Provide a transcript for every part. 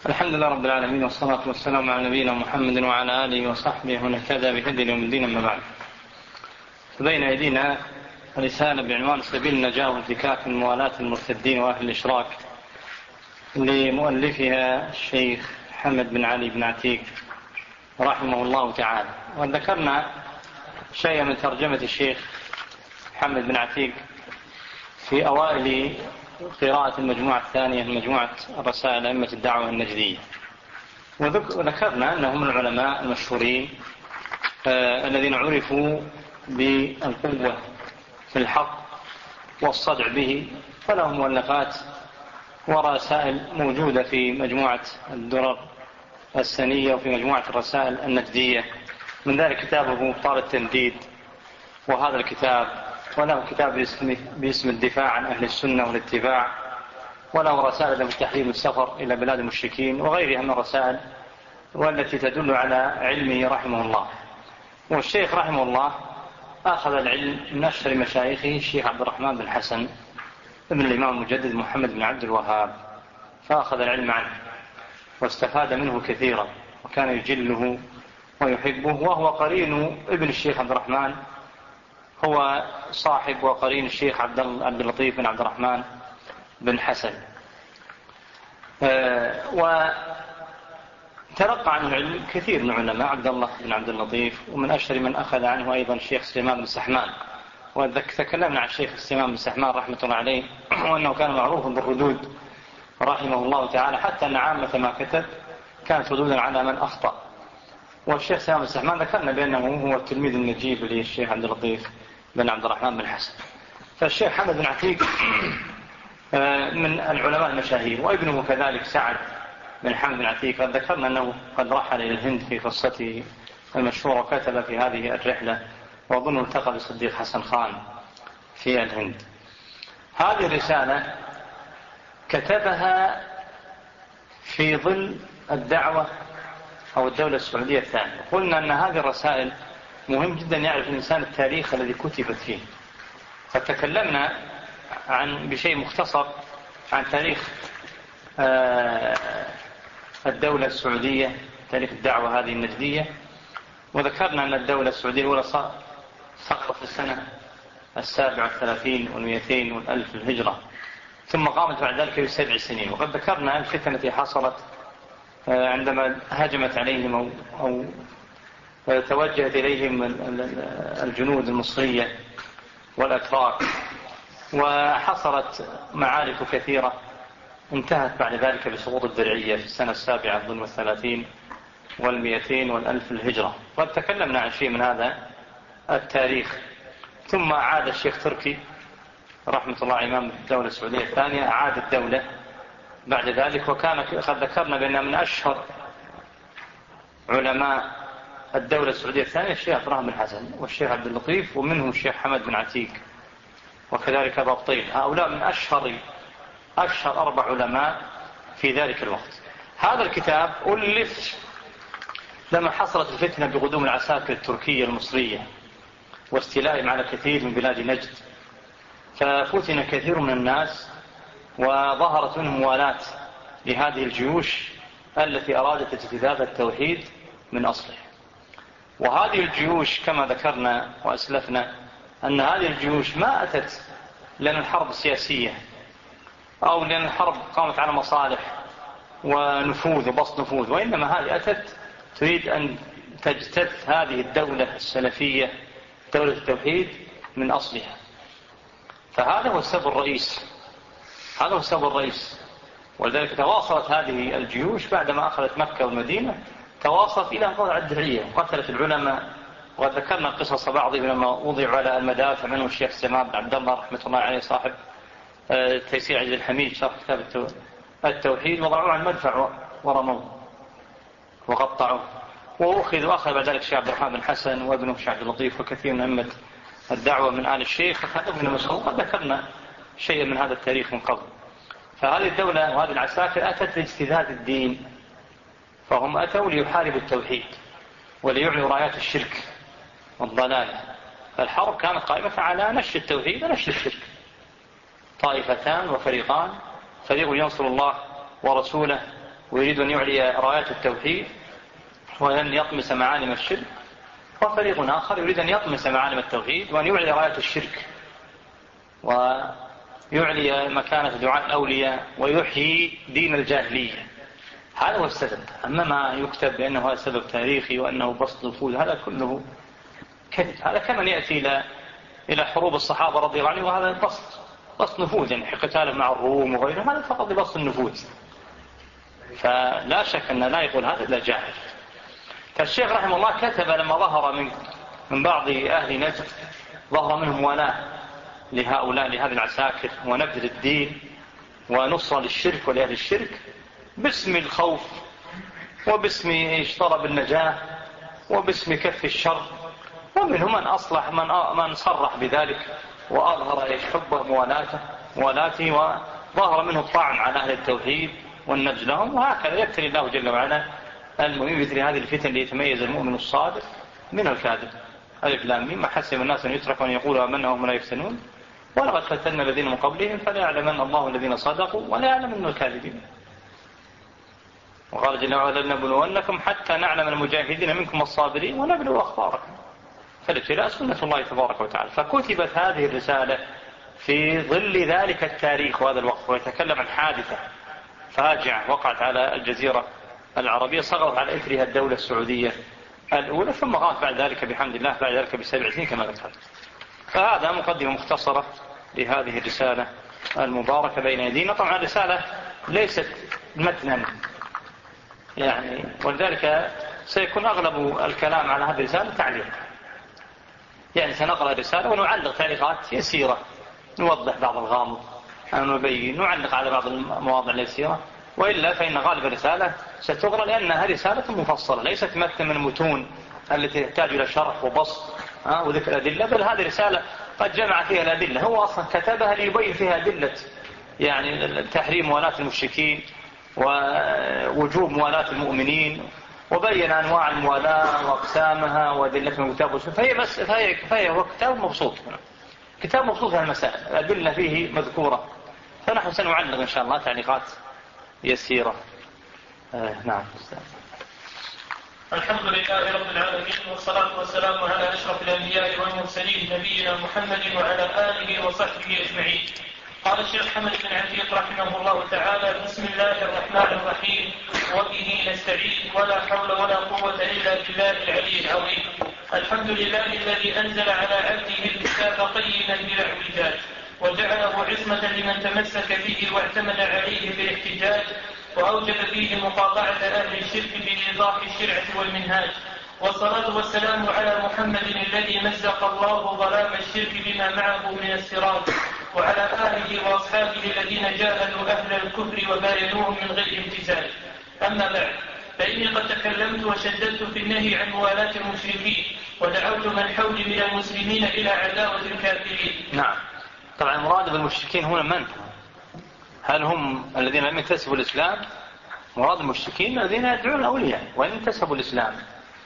الحمد لله رب العالمين، والصلاة والسلام على نبينا محمد وعلى آله وصحبه ومن اهتدى بهديه يوم الدين. أما بعد، فبين أيدينا رسالة بعنوان سبيل النجاة وانفكاك من موالاة المرتدين وأهل الإشراك لمؤلفها الشيخ محمد بن علي بن عتيق رحمه الله تعالى. وذكرنا شيئا من ترجمة الشيخ محمد بن عتيق في أوائل قراءة المجموعة الثانية من مجموعة الرسائل أئمة الدعوة النجدية، وذكرنا أنهم من العلماء المشهورين الذين عرفوا بالقوة في الحق والصدع به، فلهم مؤلفات ورسائل موجودة في مجموعة الدرر السنية وفي مجموعة الرسائل النجدية. من ذلك كتابه مبطال التنديد، وهذا الكتاب، وله كتاب باسم الدفاع عن أهل السنة والاتباع، وله رسائل في تحريم السفر إلى بلاد المشركين، وغيرها من الرسائل والتي تدل على علمه رحمه الله. والشيخ رحمه الله أخذ العلم من أشهر مشايخه الشيخ عبد الرحمن بن حسن ابن الإمام المجدد محمد بن عبد الوهاب، فأخذ العلم عنه واستفاد منه كثيرا، وكان يجله ويحبه، وهو قرين ابن الشيخ عبد الرحمن، هو صاحب وقرين الشيخ عبد اللطيف بن عبد الرحمن بن حسن. وتلقى عنه العلم كثير من العلماء، عبد الله بن عبد اللطيف، ومن أشهر من أخذ عنه أيضا الشيخ سليمان بن سحمان. وتكلمنا عن الشيخ سليمان بن سحمان رحمة الله عليه، وأنه كان معروفا بالردود رحمه الله تعالى، حتى أن عامة ما كتب كانت ردودا على من أخطأ. والشيخ سليمان بن سحمان ذكرنا بأنه هو التلميذ النجيب للشيخ عبد اللطيف بن عبد الرحمن بن حسن. فالشيخ محمد بن عتيق من العلماء المشاهير، وابنه كذلك سعد بن حمد بن عتيق. قد ذكرنا أنه قد رحل إلى الهند في قصته المشهورة، وكتب في هذه الرحلة، وأظن التقى بصديق حسن خان في الهند. هذه الرسالة كتبها في ظل الدعوة أو الدولة السعودية الثانية. قلنا أن هذه الرسائل مهم جدا يعرف الإنسان التاريخ الذي كتبت فيه، فتكلمنا بشيء مختصر عن تاريخ الدولة السعودية، تاريخ الدعوة هذه النجدية، وذكرنا أن الدولة السعودية الأولى سقطت في السنة 37 و200 والألف الهجرة، ثم قامت بعد ذلك ب7 سنين. وقد ذكرنا الفتنة التي حصلت عندما هجمت عليهم أو توجهت إليهم الجنود المصرية والأتراك، وحصلت معارك كثيرة انتهت بعد ذلك بسقوط الدرعية في السنة 37 و200 والألف الهجرة. قد تكلمنا عن شيء من هذا التاريخ. ثم عاد الشيخ تركي رحمة الله إمام الدولة السعودية الثانية، أعاد الدولة بعد ذلك، وكان قد ذكرنا بأن من أشهر علماء الدولة السعودية الثانية الشيخ عبد الرحمن بن حسن والشيخ عبد اللطيف، ومنهم الشيخ حمد بن عتيق، وكذلك أبا بطيل. هؤلاء من أشهر 4 علماء في ذلك الوقت. هذا الكتاب ألف لما حصلت الفتنة بقدوم العساكر التركية المصرية واستيلائهم على كثير من بلاد نجد، ففتن كثير من الناس، وظهرت منهم موالاة لهذه الجيوش التي أرادت اجتذاب التوحيد من أصله. وهذه الجيوش كما ذكرنا وأسلفنا أن هذه الجيوش ما أتت لأن الحرب سياسية أو لأن الحرب قامت على مصالح ونفوذ وبسط نفوذ، وإنما هذه أتت تريد أن تجتث هذه الدولة السلفية، دولة التوحيد، من أصلها. فهذا هو السبب الرئيس. ولذلك تواصلت هذه الجيوش بعدما أخذت مكة والمدينة، تواصلت إلى أن تضع الدرعية وقتلت العلماء. وقد ذكرنا قصص بعضهم لما وضعوا على المدافع، منهم الشيخ سليمان بن عبد الله رحمة الله عليه صاحب تيسير عزيز الحميد شرح كتاب التوحيد، وضعوه على المدفع ورموه وقطعوه، وأخذ بعد ذلك الشيخ عبد الرحمن بن حسن وابنه الشيخ عبد اللطيف وكثير من أئمة الدعوة من آل الشيخ، وكان ابن مسعود. قد ذكرنا شيئا من هذا التاريخ من قبل. فهذه الدولة وهذه العساكر أتت لاجتذاب الدين، فهم أتوا ليحاربوا التوحيد وليعلوا رايات الشرك والضلال. فالحرب كانت قائمة على نشر التوحيد ونشر الشرك. طائفتان وفريقان، فريق ينصر الله ورسوله ويريد أن يعلي رايات التوحيد وأن يطمس معالم الشرك، وفريق آخر يريد أن يطمس معالم التوحيد وأن يعلي رايات الشرك ويعلي مكانة دعاء الأولياء ويحيي دين الجاهلية. هذا هو السبب. أما ما يكتب بأنه هذا سبب تاريخي وأنه بسط نفوذ، هذا كله كذب. هذا كمن يأتي إلى حروب الصحابة رضي الله عنهم، وهذا بسط نفوذ، يعني قتال مع الروم وغيرهم، هذا فقط لبسط النفوذ. فلا شك أن لا يقول هذا إلا جاهل. فالشيخ رحمه الله كتب لما ظهر من بعض أهل نجد، ظهر منهم موالاة لهؤلاء لهذه العساكر ونبذ الدين ونصرة للشرك ولأهل الشرك باسم الخوف وباسم طلب النجاة وباسم كف الشر، ومنهم من أصلح من صرح بذلك وأظهر حبه موالاته، وظهر منه الطعن على أهل التوحيد والنجد لهم. وهكذا يبتلي الله جل وعلا المؤمن مثل هذه الفتن ليتميز المؤمن الصادق من الكاذب. ألف لام ميم، حسب الناس أن يتركوا أن يقولوا آمنا وهم لا يفتنون ولقد فتنا الذين من قبلهم فلا يعلمن الله الذين صدقوا ولا يعلمن الكاذبين. وقال جل وعلا لنبلونكم حتى نعلم المجاهدين منكم الصابرين ونبلو أخباركم. فالابتلاء سنة الله تبارك وتعالى. فكتبت هذه الرسالة في ظل ذلك التاريخ وهذا الوقت، ويتكلم عن حادثة فاجعة وقعت على الجزيرة العربية، صغرت على إثرها الدولة السعودية الأولى، ثم غاب بعد ذلك بحمد الله بعد ذلك ب7 سنين كما ذكرت. فهذا مقدمة مختصرة لهذه الرسالة المباركة بين يدينا. طبعا الرسالة ليست متنا يعني، ولذلك سيكون أغلب الكلام على هذه الرسالة تعليق، يعني سنقرأ الرسالة ونعلق تعليقات يسيرة، نوضح بعض الغامض، نبين، نعلق على بعض المواضع اليسيرة، وإلا فإن غالب الرسالة ستغرى لأنها رسالة مفصلة ليست متن من المتون التي تحتاج إلى شرح وبسط وذكر أدلة، بل هذه رسالة قد جمع فيها الأدلة. هو أصلا كتبها ليبين فيها أدلة يعني تحريم موالاة المشركين ووجوب موالاة المؤمنين، وبين أنواع الموالاة وأقسامها وأدلة من الكتاب والسنة. فهي هو كتاب مبسوط، كتاب مبسوط في المسائل، الأدلة فيه مذكورة. فنحن سنعلق إن شاء الله تعليقات يسيرة. نعم. الحمد لله رب العالمين، والصلاة والسلام على أشرف الأنبياء والمرسلين نبينا محمد وعلى آله وصحبه أجمعين. قال الشيخ حمد بن عتيق رحمه الله تعالى: بسم الله الرحمن الرحيم، وبه نستعين، ولا حول ولا قوة إلا بالله العلي العظيم. الحمد لله الذي أنزل على عبده الكتاب قيما بلا اعوجاج، وجعله عصمة لمن تمسك به واعتمد عليه في الاحتجاج، وأوجب فيه مقاطعة أهل الشرك بإيضاح الشرعة والمنهاج. والصلاة والسلام على محمد الذي مزق الله ظلام الشرك بما معه من السراج، وعلى آله وأصحابه الذين جاهدوا أهل الكفر وباينوهم من غير امتزاج. أما بعد، فإني قد تكلمت وشددت في النهي عن موالاة المشركين، ودعوت من حولي من المسلمين إلى عداوة الكافرين. نعم. طبعا المراد بالمشركين هنا من؟ هل هم الذين لم ينتسبوا الإسلام؟ مراد المشركين الذين يدعون الأولياء وإن انتسبوا الإسلام.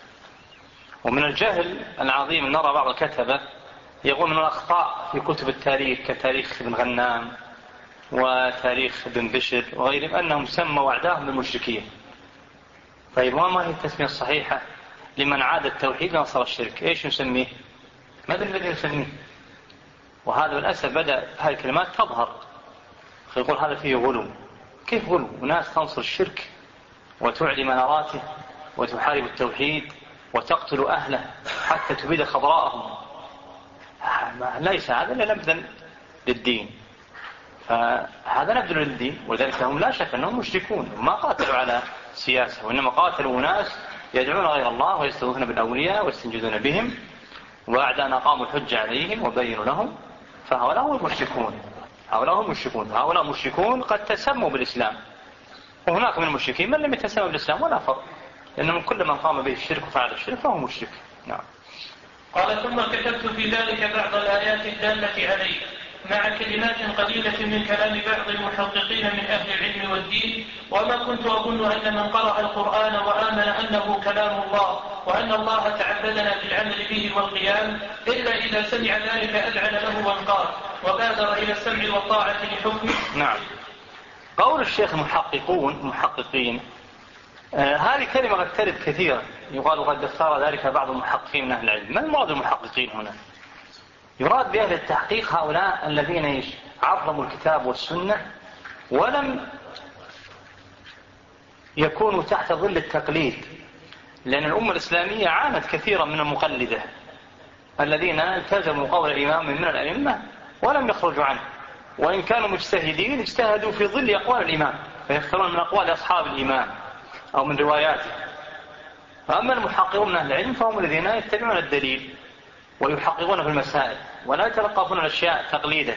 ومن الجهل العظيم أن نرى بعض الكتبة يقول من الأخطاء في كتب التاريخ كتاريخ ابن غنام وتاريخ ابن بشر وغيرهم أنهم سموا أعداءهم بالمشركين. طيب وما هي التسمية الصحيحة لمن عاد التوحيد ونصر الشرك؟ إيش نسميه؟ ماذا الذي نسميه؟ وهذا للأسف بدأ هذه الكلمات تظهر، فيقول هذا فيه غلو. كيف غلو؟ وناس تنصر الشرك وتعلي مناراته وتحارب التوحيد وتقتل أهله حتى تبيد خضراءهم. ليس هذا إلا نبذا للدين، فهذا نبذ للدين. وذلك هم لا شك أنهم مشركون، ما قاتلوا على سياسة، وإنما قاتلوا ناس يدعون غير الله ويستغيثون بالأولياء ويستنجدون بهم، وأعداءنا قاموا الحجة عليهم وبينوا لهم. فهؤلاء هم المشركون، هؤلاء مشركون قد تسموا بالإسلام، وهناك من المشركين من لم يتسموا بالإسلام ولا فرق، لأنهم كل من قام به الشرك وفعل الشرك فهو مشرك. نعم. قال: ثم كتبت في ذلك بعض الآيات الدالة عليه، مع كلمات قليلة من كلام بعض المحققين من أهل العلم والدين، وما كنت أظن أن من قرأ القرآن وآمن أنه كلام الله وأن الله تعبدنا بالعمل به والقيام إلا إذا سمع ذلك أذعن له وانقاد وبادر إلى السمع والطاعة لحكمه. نعم. قول الشيخ محققين هذه كلمة قد ترد كثيرا، يقال قد اختار ذلك بعض المحققين من أهل العلم. ما المراد المحققين هنا؟ يراد بأهل التحقيق هؤلاء الذين عظموا الكتاب والسنة ولم يكونوا تحت ظل التقليد، لأن الأمة الإسلامية عانت كثيرا من المقلدة الذين التزموا قول الإمام من الأئمة ولم يخرجوا عنه، وإن كانوا مجتهدين اجتهدوا في ظل أقوال الإمام، فيختارون من أقوال أصحاب الإمام أو من رواياته. فأما المحققون من أهل العلم فهم الذين يتبعون الدليل ويحققون في المسائل ولا يتلقفون الأشياء تقليدا،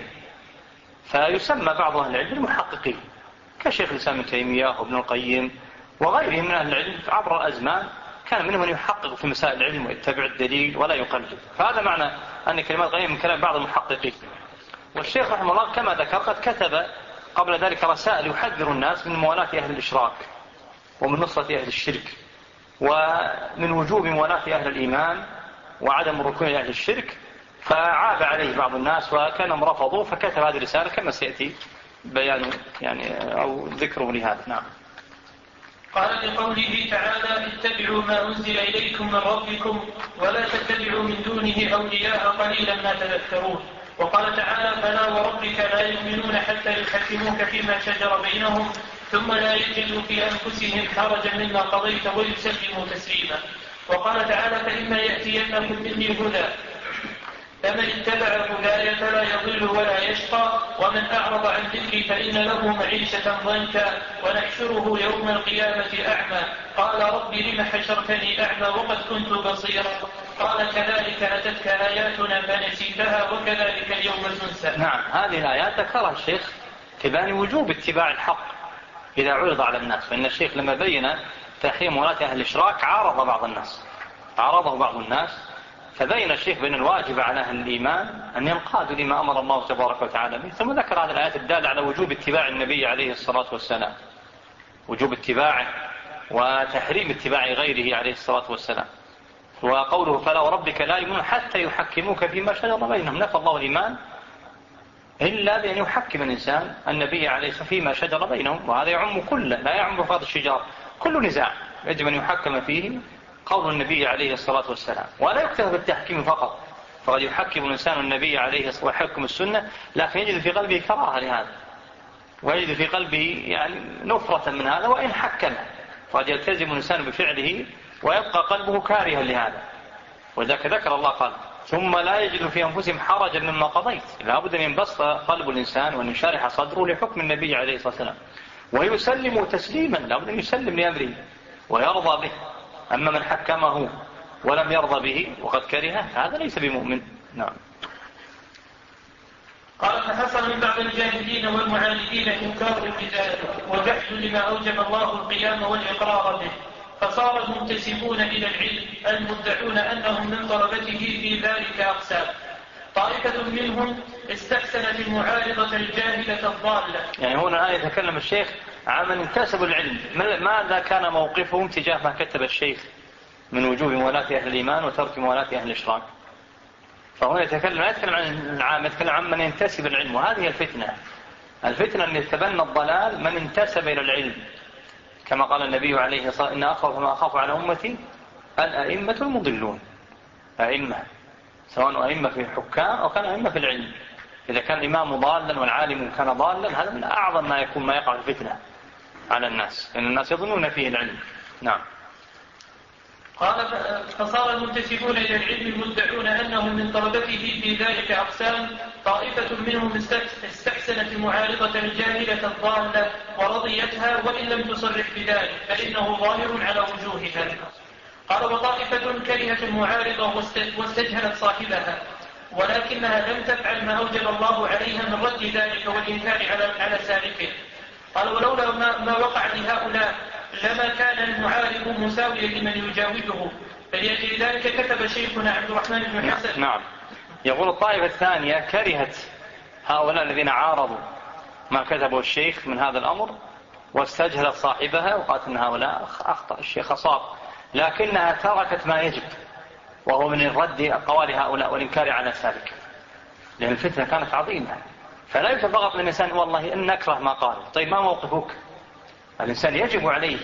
فيسمى بعض أهل العلم المحققين كشيخ الإسلام ابن تيمية وابن القيم وغيرهم من أهل العلم عبر الأزمان، كان منهم من يحقق في مسائل العلم ويتبع الدليل ولا يقلد. فهذا معنى أن كلمات قيم من كلام بعض المحققين. والشيخ رحمه الله كما ذكر قد كتب قبل ذلك رسائل يحذر الناس من موالاة أهل الإشراك ومن نصرة أهل الشرك ومن وجوب موالاة أهل الإيمان وعدم الركون إلى أهل الشرك، فعاب عليه بعض الناس وكانهم رفضوا، فكتب هذه الرسالة كما سيأتي بيان أو ذكره لهذا. نعم. قال لقوله تعالى اتبعوا ما أنزل إليكم من ربكم ولا تتبعوا من دونه أولياء قليلا ما تذكرون. وقال تعالى فلا وربك لا يؤمنون حتى يحكموك فيما شجر بينهم ثم لا يجدوا في أنفسهم حرجا مما قضيت ويسلموا تسليما. وقال تعالى فإما يأتينكم مني هدى فمن اتبع هداي فلا يضل ولا يشقى ومن أعرض عن ذكري فإن له معيشة ضنكا ونحشره يوم القيامة أعمى قال رب لم حشرتني أعمى وقد كنت بصيرا قال كذلك أتتك آياتنا فنسيتها وكذلك اليوم تنسى. نعم، هذه الآيات ذكرها الشيخ تبان وجوب اتباع الحق إذا عرض على الناس، فإن الشيخ لما بين تحريم ولاة أهل الإشراك عارضه بعض الناس، فبين الشيخ بين الواجب على أهل الإيمان أن ينقادوا لما أمر الله تبارك وتعالى به، ثم ذكر هذه الآيات الدالة على وجوب اتباع النبي عليه الصلاة والسلام، وجوب اتباعه وتحريم اتباع غيره عليه الصلاة والسلام. وقوله فلا وربك لا يؤمنون حتى يحكموك فيما شجر بينهم، نفى الله الإيمان إلا بأن يحكم الإنسان النبي عليه الصلاة فيما شجر بينهم، وهذا يعم كل، لا يعم فقط الشجار، كل نزاع يجب أن يحكم فيه قول النبي عليه الصلاة والسلام، ولا يكتفى بالتحكيم فقط، فقد يحكم الإنسان النبي عليه الصلاة والسلام ويحكم السنة لكن يجد في قلبه كراهة لهذا ويجد في قلبه نفرة من هذا، وإن حكم فقد يلتزم الإنسان بفعله ويبقى قلبه كارها لهذا. وذلك ذكر الله قال ثم لا يجد في أنفسهم حرجا مما قضيت، لابد أن ينبسط قلب الإنسان وأن ينشرح صدره لحكم النبي عليه الصلاة والسلام ويسلم تسليما، لابد أن يسلم لأمره ويرضى به. أما من حكمه ولم يرضى به وقد كرهه هذا ليس بمؤمن. نعم. قال فحصل من بعض الجاهلين والمعاندين إنكار البداية وجحد لما أوجب الله القيام والإقرار به، فصار المنتسبون إلى العلم المدعون أنهم من طلبته في ذلك أقسام. طائفة منهم استحسنت المعارضة الجاهلة الضالة. يعني هنا الآية يتكلم الشيخ عن من انتسبوا العلم، ماذا كان موقفهم تجاه ما كتب الشيخ من وجوب موالاة أهل الإيمان وترك موالاة أهل الإشراك. فهنا يتكلم لا يتكلم عن العام، يتكلم عن من ينتسب العلم، وهذه الفتنة أن يتبنى الضلال من انتسب إلى العلم، كما قال النبي عليه الصلاة والسلام إن أخاف ما أخاف على أمتي الأئمة المضلون. أئمة سواء أئمة في الحكام أو كان أئمة في العلم، إذا كان الإمام ضالا والعالم كان ضالا هذا من أعظم ما يكون ما يقع الفتنة على الناس، لأن الناس يظنون فيه العلم. نعم. قال فصار المنتسبون إلى العلم المدعون أنهم من طلبته في ذلك أقسام. طائفة منهم استحسنت المعارضة الجاهلة الضالة ورضيتها وإن لم تصرح بذلك فإنه ظاهر على وجوهها. قال وطائفة كرهت المعارضة واستجهلت صاحبها ولكنها لم تفعل ما أوجب الله عليها من رد ذلك والإنكار على سالكه. قال ولولا ما وقع لهؤلاء لما كان المعارض مساويا لمن يجاوزه، فلأجل ذلك كتب شيخنا عبد الرحمن بن حسن. نعم. يقول الطائفة الثانية كرهت هؤلاء الذين عارضوا ما كتبه الشيخ من هذا الأمر واستجهلت صاحبها وقالت أن هؤلاء أخطأ الشيخ أصاب، لكنها تركت ما يجب وهو من الرد أقوال هؤلاء والإنكار على سالك، لأن الفتنة كانت عظيمة. فلا يتفقط من الإنسان والله إن نكره ما قال. طيب ما موقفك؟ الإنسان يجب عليه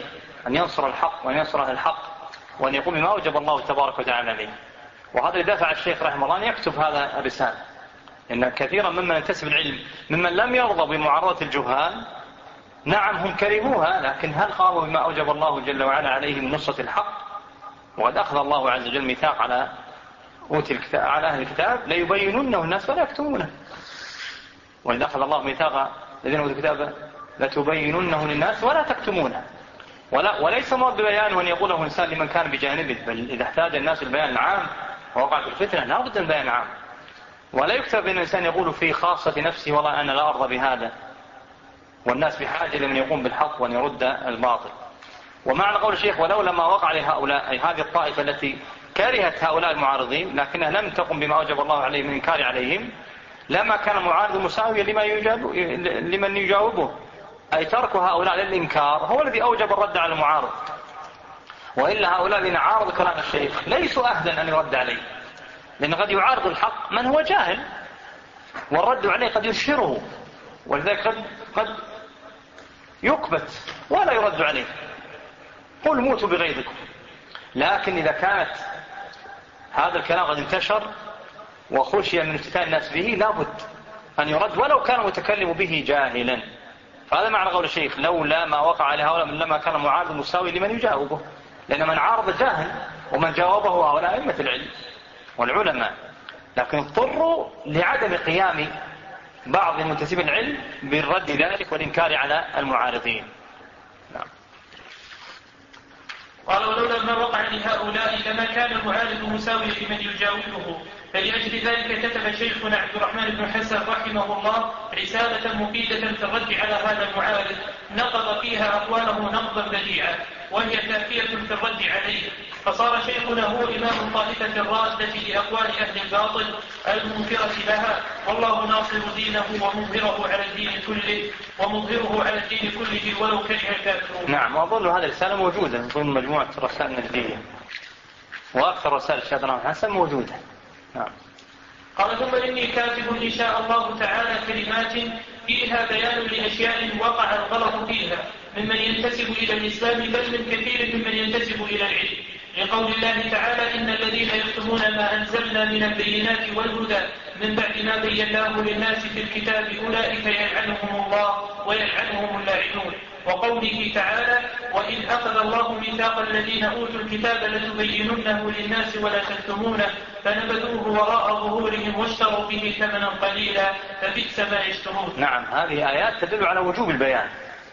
أن ينصر الحق وأن ينصر أهل الحق وأن يقوم بما أوجب الله تبارك وتعالى عليه. وهذا اللي دافع الشيخ رحمه الله أن يكتب هذا الرسالة، إن كثيرا ممن ينتسب العلم ممن لم يرضى بمعارضة الجهال، نعم هم كرهوها، لكن هل قاموا بما أوجب الله جل وعلا عليه من نصرة الحق؟ وقد أخذ الله عز وجل ميثاق على على أهل الكتاب ليبيننه الناس ولا يكتمونه. وإذا أخذ الله ميثاق الذين أوتوا الكتاب لتبيننه للناس ولا تكتمونه. وليس مراد ببيانه أن يقوله إنسان لمن كان بجانبه، بل إذا احتاج الناس البيان العام ووقع في الفتنة لا بد من البيان العام، ولا يكتب بأن الإنسان يقول في خاصة نفسه والله أنا لا أرضى بهذا، والناس بحاجة لمن يقوم بالحق وأن يرد الباطل. ومعنى قول الشيخ ولولا ما وقع لهؤلاء، أي هذه الطائفة التي كرهت هؤلاء المعارضين لكنها لم تقم بما أوجب الله عليه من إنكار عليهم، لما كان المعارض مساويا لمن يجاوبه، أي ترك هؤلاء للإنكار هو الذي أوجب الرد على المعارض. وإلا هؤلاء الذين عارضوا كلام الشيخ ليسوا أهلا أن يرد عليه، لأن قد يعارض الحق من هو جاهل والرد عليه قد يشهره، ولذلك قد يكبت ولا يرد عليه، قل موتوا بغيظكم. لكن إذا كانت هذا الكلام قد انتشر وخشي من افتتان الناس به لابد أن يرد ولو كان المتكلم به جاهلا. فهذا معنى قول الشيخ لولا ما وقع لهؤلاء من لما كان المعارض مساوي لمن يجاوبه، لأن من عارض جاهل ومن جاوبه هؤلاء أئمة العلم والعلماء، لكن اضطروا لعدم قيام بعض المنتسبين العلم بالرد ذلك والإنكار على المعارضين. نعم. قال ولولا ما وقع لهؤلاء لما كان المعارض مساويا لمن يجاوبه، فلأجل ذلك كتب شيخنا عبد الرحمن بن حسن رحمه الله رسالة مفيدة في الرد على هذا المعارض نقض فيها أقواله نقضا بديعا، وهي كافية في الرد عليه. فصار شيخنا هو إمام الطائفة الرادة لأقوال أهل الباطل المنكرة لها، والله ناصر دينه ومظهره على الدين كله ولو كره الكافرون. نعم. وأظن هذه الرسالة موجودة ضمن مجموعة رسائل النجدية، وأكثر رسائل الشيخ عبد الرحمن حسن موجودة. نعم. قال ثم إني كاتب إن شاء الله تعالى كلمات فيها بيان لأشياء وقع الغلط فيها ممن ينتسب إلى الإسلام بل من كثير ممن ينتسب إلى العلم، لقول الله تعالى إن الذين يكتمون ما أنزلنا من البينات والهدى من بعد ما بيناه للناس في الكتاب أولئك يلعنهم الله ويلعنهم اللاعنون. وقوله تعالى وإذ أخذ الله ميثاق الذين أوتوا الكتاب لتبيننه للناس ولا تكتمونه فنبذوه وراء ظهورهم واشتروا به ثمنا قليلا فبئس ما يشترون. نعم. هذه آيات تدل على وجوب البيان،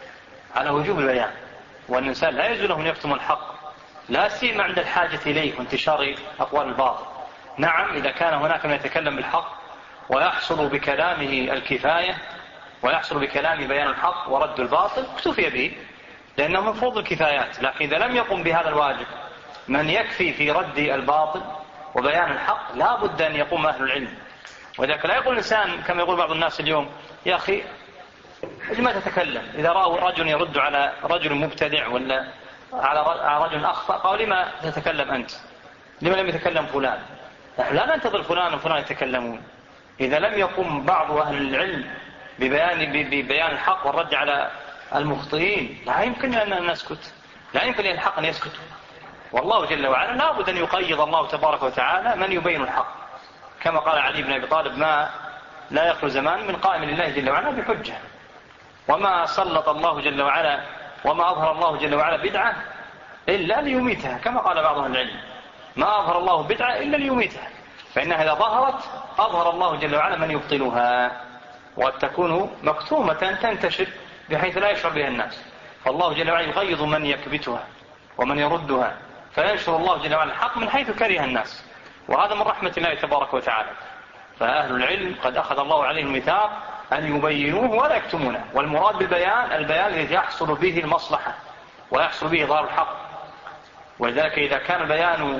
وأن الإنسان لا يجوز له أن يكتم الحق، لا سيما عند الحاجة إليه وانتشار أقوال الباطل. نعم. إذا كان هناك من يتكلم بالحق ويحصل بكلامه الكفاية ويحصل بكلام بيان الحق ورد الباطل اكتفي به، لأنه من فروض الكفايات. لكن إذا لم يقم بهذا الواجب من يكفي في رد الباطل وبيان الحق لا بد أن يقوم أهل العلم. وذلك لا يقول الإنسان كما يقول بعض الناس اليوم يا أخي لما تتكلم، إذا رأوا رجل يرد على رجل مبتدع ولا على رجل أخطأ قالوا لما تتكلم أنت، لما لم يتكلم فلان؟ لا ننتظر فلان وفلان يتكلمون. إذا لم يقم بعض أهل العلم ببيان الحق والرد على المخطئين لا يمكن أن نسكت، لا يمكن للحق أن يسكت. والله جل وعلا لا بد أن يقيض الله تبارك وتعالى من يبين الحق، كما قال علي بن أبي طالب ما لا يخلو زمان من قائم لله جل وعلا بحجة، وما سلط الله جل وعلا وما أظهر الله جل وعلا بدعة إلا ليميتها، كما قال بعض أهل العلم ما أظهر الله بدعة إلا ليميتها، فإنها إذا ظهرت أظهر الله جل وعلا من يبطلها، وقد تكون مكتومة تنتشر بحيث لا يشعر بها الناس، فالله جل وعلا يغيظ من يكبتها ومن يردها، فينشر الله جل وعلا الحق من حيث كره الناس، وهذا من رحمة الله تبارك وتعالى. فأهل العلم قد أخذ الله عليهم الميثاق أن يبينوه ولا يكتمونه، والمراد بالبيان البيان الذي يحصل به المصلحة ويحصل به ظاهر الحق. ولذلك إذا كان البيان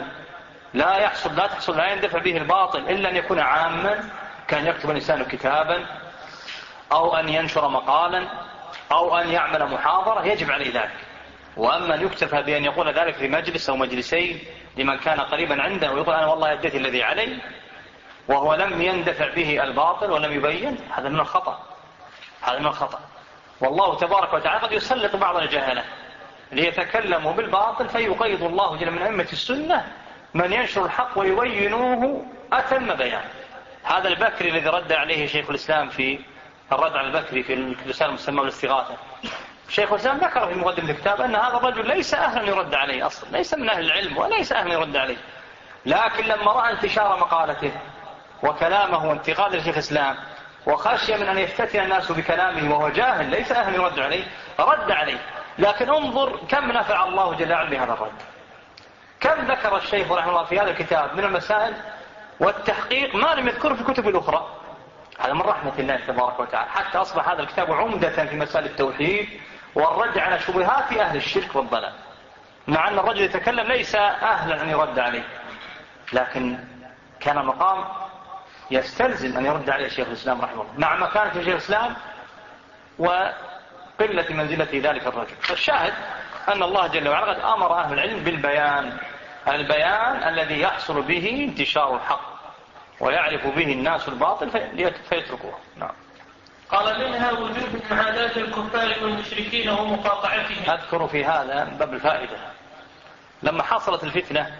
لا يندفع به الباطل إلا أن يكون عاما، كان يكتب الإنسان كتابا أو أن ينشر مقالا أو أن يعمل محاضرة يجب عليه ذلك. وأما أن يكتفى بأن يقول ذلك في مجلس أو مجلسين لمن كان قريبا عنده ويقول أنا والله أديت الذي علي وهو لم يندفع به الباطل ولم يبين، هذا من الخطأ. والله تبارك وتعالى قد يسلط بعض الجهلة ليتكلموا بالباطل فيقيض الله جل من أئمة السنة من ينشر الحق ويبينوه أتم بيان. هذا البكري الذي رد عليه شيخ الإسلام في الرد على البكري في الرسالة المسمى بالاستغاثة، شيخ الإسلام ذكر في مقدمة الكتاب أن هذا الرجل ليس أهلا يرد عليه أصلا، ليس من أهل العلم وليس أهلا يرد عليه، لكن لما رأى انتشار مقالته وكلامه وانتقاد لشيخ الإسلام وخشي من أن يفتتن الناس بكلامه وهو جاهل ليس أهلا يرد عليه رد عليه. لكن انظر كم نفع الله جل وعلا بهذا الرد، كم ذكر الشيخ رحمه الله في هذا الكتاب من المسائل والتحقيق ما لم يذكره في الكتب الأخرى. هذا من رحمة الله تبارك وتعالى، حتى أصبح هذا الكتاب عمدة في مسائل التوحيد والرد على شبهات أهل الشرك والضلال، مع أن الرجل يتكلم ليس أهلا أن يرد عليه، لكن كان مقام يستلزم أن يرد عليه شيخ الإسلام رحمه الله مع مكانة شيخ الإسلام وقلة منزلة ذلك الرجل. فالشاهد أن الله جل وعلا قد أمر أهل العلم بالبيان، البيان الذي يحصل به انتشار الحق ويعرف به الناس الباطل فيتركوه. نعم. قال منها وجوب معاداة الكفار والمشركين ومقاطعتهم. أذكر في هذا باب الفائدة، لما حصلت الفتنة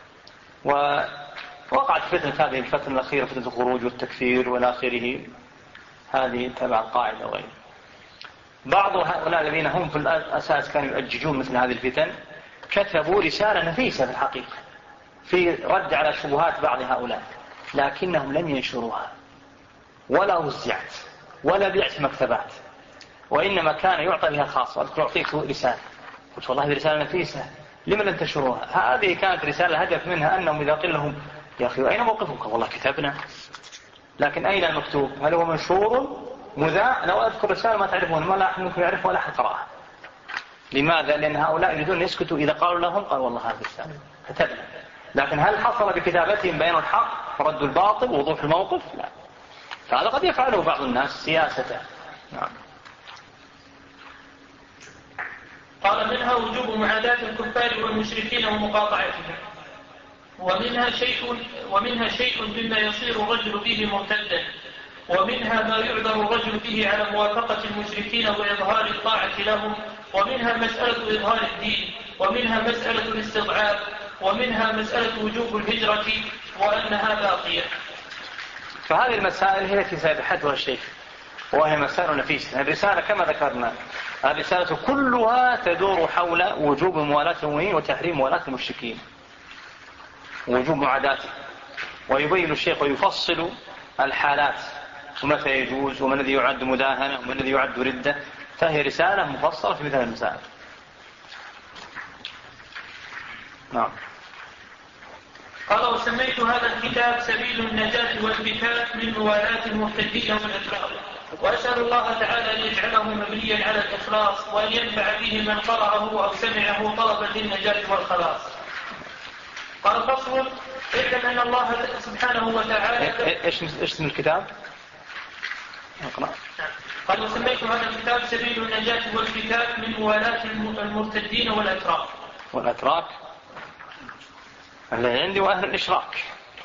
ووقعت فتنة هذه الفتنة الأخيرة، فتنة الخروج والتكفير والآخره، هذه تبع القاعدة وغيره، بعض هؤلاء الذين هم في الأساس كانوا يؤججون مثل هذه الفتن كتبوا رسالة نفيسة في الحقيقة في رد على شبهات بعض هؤلاء، لكنهم لم ينشروها ولا وزعت ولا بيعت مكتبات، وإنما كان يعطى بها خاصة. أذكر أعطيك رسالة قلت والله هذه رسالة نفيسة لما لم تنشروها؟ هذه كانت رسالة هدف منها أنهم إذا قيل لهم يا أخي أين موقفك؟ والله كتبنا، لكن أين المكتوب؟ هل هو منشور مذاع؟ لو أذكر رسالة ما تعرفون ما لا أحد منكم يعرف ولا أحد قرأها. لماذا؟ لأن هؤلاء يريدون يسكتوا إذا قالوا لهم قال والله هذه رسالة كتبنا، لكن هل حصل بكتابتهم بيان الحق ورد الباطل ووضوح الموقف؟ لا. فهذا قد يفعله بعض الناس سياسة. نعم. قال منها وجوب معاداة الكفار والمشركين ومقاطعتهم، ومنها شيء مما يصير الرجل به مرتدا، ومنها ما يعذر الرجل به على موافقة المشركين وإظهار الطاعة لهم، ومنها مسألة إظهار الدين، ومنها مسألة الاستضعاف، ومنها مسألة وجوب الهجرة وأنها باقية. فهذه المسائل هي التي سيبحثها الشيخ، وهي مسائل نفيسة. الرسالة كما ذكرنا الرسالة كلها تدور حول وجوب موالاة المؤمنين وتحريم موالاة المشركين، وجوب معاداته، ويبين الشيخ ويفصل الحالات ومتى يجوز ومن الذي يعد مداهنة ومن الذي يعد ردة، فهي رسالة مفصلة في مثل المسائل. نعم. قال وسميت هذا الكتاب سبيل النجاة والفكاك من موالاة المرتدين والإطلاق، وأسأل الله تعالى أن يجعله مبنيا على الإخلاص وأن ينفع به من قرأه أو سمعه طلبا للنجاة والخلاص. قال فصل اعلم أن الله سبحانه وتعالى إيش اسم الكتاب؟ اقرأ. قال وسميت هذا الكتاب سبيل النجاة والفكاك من موالاة المرتدين والأتراك. والأتراك اللي عندي وأهل الإشراك.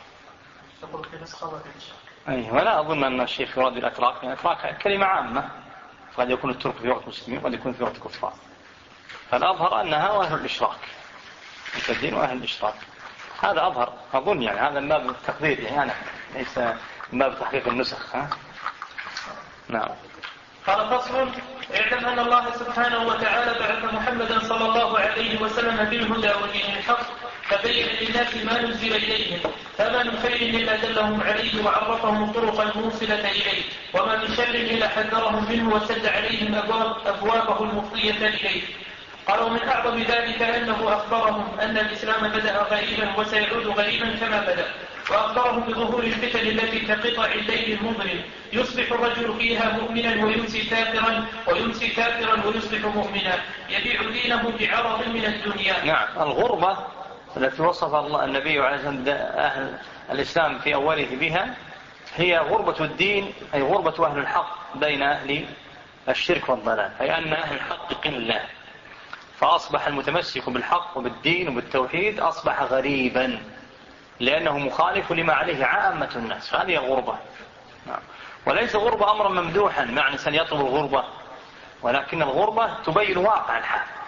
ولا أظن أن الشيخ يراد الأتراك، يعني الأتراك كلمة عامة، قد يكون الترك في وقت مسلمين وقد يكون في وقت كفار، فالأظهر أنها وأهل الإشراك، المرتدين وأهل الإشراك، هذا أظهر أظن، يعني هذا من باب التقدير، يعني أنا ليس من باب تحقيق النسخ. نعم. قال فصل اعلم أن الله سبحانه وتعالى بعث محمدا صلى الله عليه وسلم بالهدى ودين الحق فبين للناس ما نزل إليهم، فما من خير إلا دلهم عليه وعرفهم الطرق الموصلة إليه، وما من شر إلا حذرهم منه وسد عليهم أبوابه المفضية إليه. قال ومن أعظم ذلك أنه أخبرهم أن الإسلام بدأ غريبا وسيعود غريبا كما بدأ، وأخبرهم بظهور الفتن التي كقطع الليل المظلم يصبح الرجل فيها مؤمنا ويمسي كافرا ويصبح مؤمنا يبيع دينه بعرض من الدنيا. نعم. الغربة التي وصف الله النبي عليه أهل الإسلام في أوله بها هي غربة الدين، أي غربة أهل الحق بين أهل الشرك والضلال، أي أن أهل الحق قلة، فأصبح المتمسك بالحق وبالدين وبالتوحيد أصبح غريبا لأنه مخالف لما عليه عامة الناس، فهذه غربة. وليس غربة أمرا ممدوحا مع إنسان يطلب الغربة، ولكن الغربة تبين واقع الحال،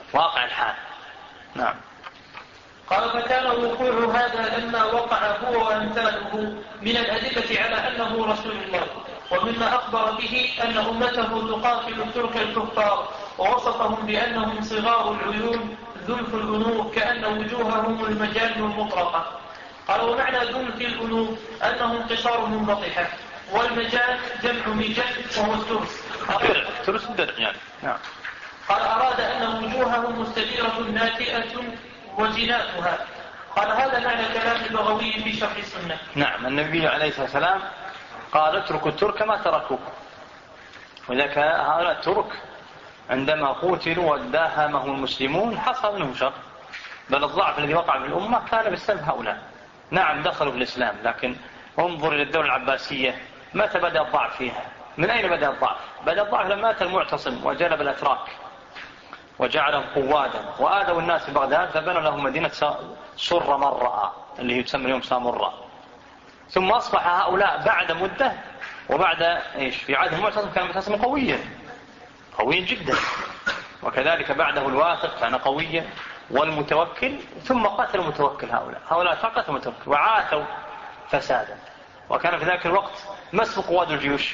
واقع الحال. نعم. قال فكان وقوع هذا لما وقع هو وأمثاله من الأدلة على أنه رسول الله، ومما أخبر به أن أمته تقاتل الترك الكفار، ووصفهم بأنهم صغار العيون ذلف الأنوف كأن وجوههم المجال المطرقة. قال ومعنى ذلف الأنوف أنهم قصار منبطحة، والمجال جمع مجال وهو الترس يعني. نعم. قال أراد أن وجوههم مستديرة ناتئة وجناتها. قال هذا معنى كلام اللغوي في شرح السنة. نعم. النبي عليه الصلاة والسلام قال اتركوا الترك ما تركوا، وذلك هؤلاء الترك عندما قتلوا وداهمهم المسلمون حصل منهم شر، بل الضعف الذي وقع في الأمة كان بسبب هؤلاء. نعم دخلوا في الإسلام، لكن انظر إلى الدولة العباسية متى بدأ الضعف فيها؟ من أين بدأ الضعف؟ بدأ الضعف لما أتى المعتصم وجلب الأتراك وجعلهم قوادا وآذوا الناس في بغداد، فبنوا لهم مدينة سر مرة اللي هي تسمى اليوم سامرة. ثم أصبح هؤلاء بعد مدة وبعد في عهد المعتصم كان المعتصم قويا جدا، وكذلك بعده الواثق كان قويا والمتوكل، ثم قتل المتوكل. هؤلاء فقط المتوكل وعاثوا فسادا. وكان في ذاك الوقت ما اسم قواد الجيوش؟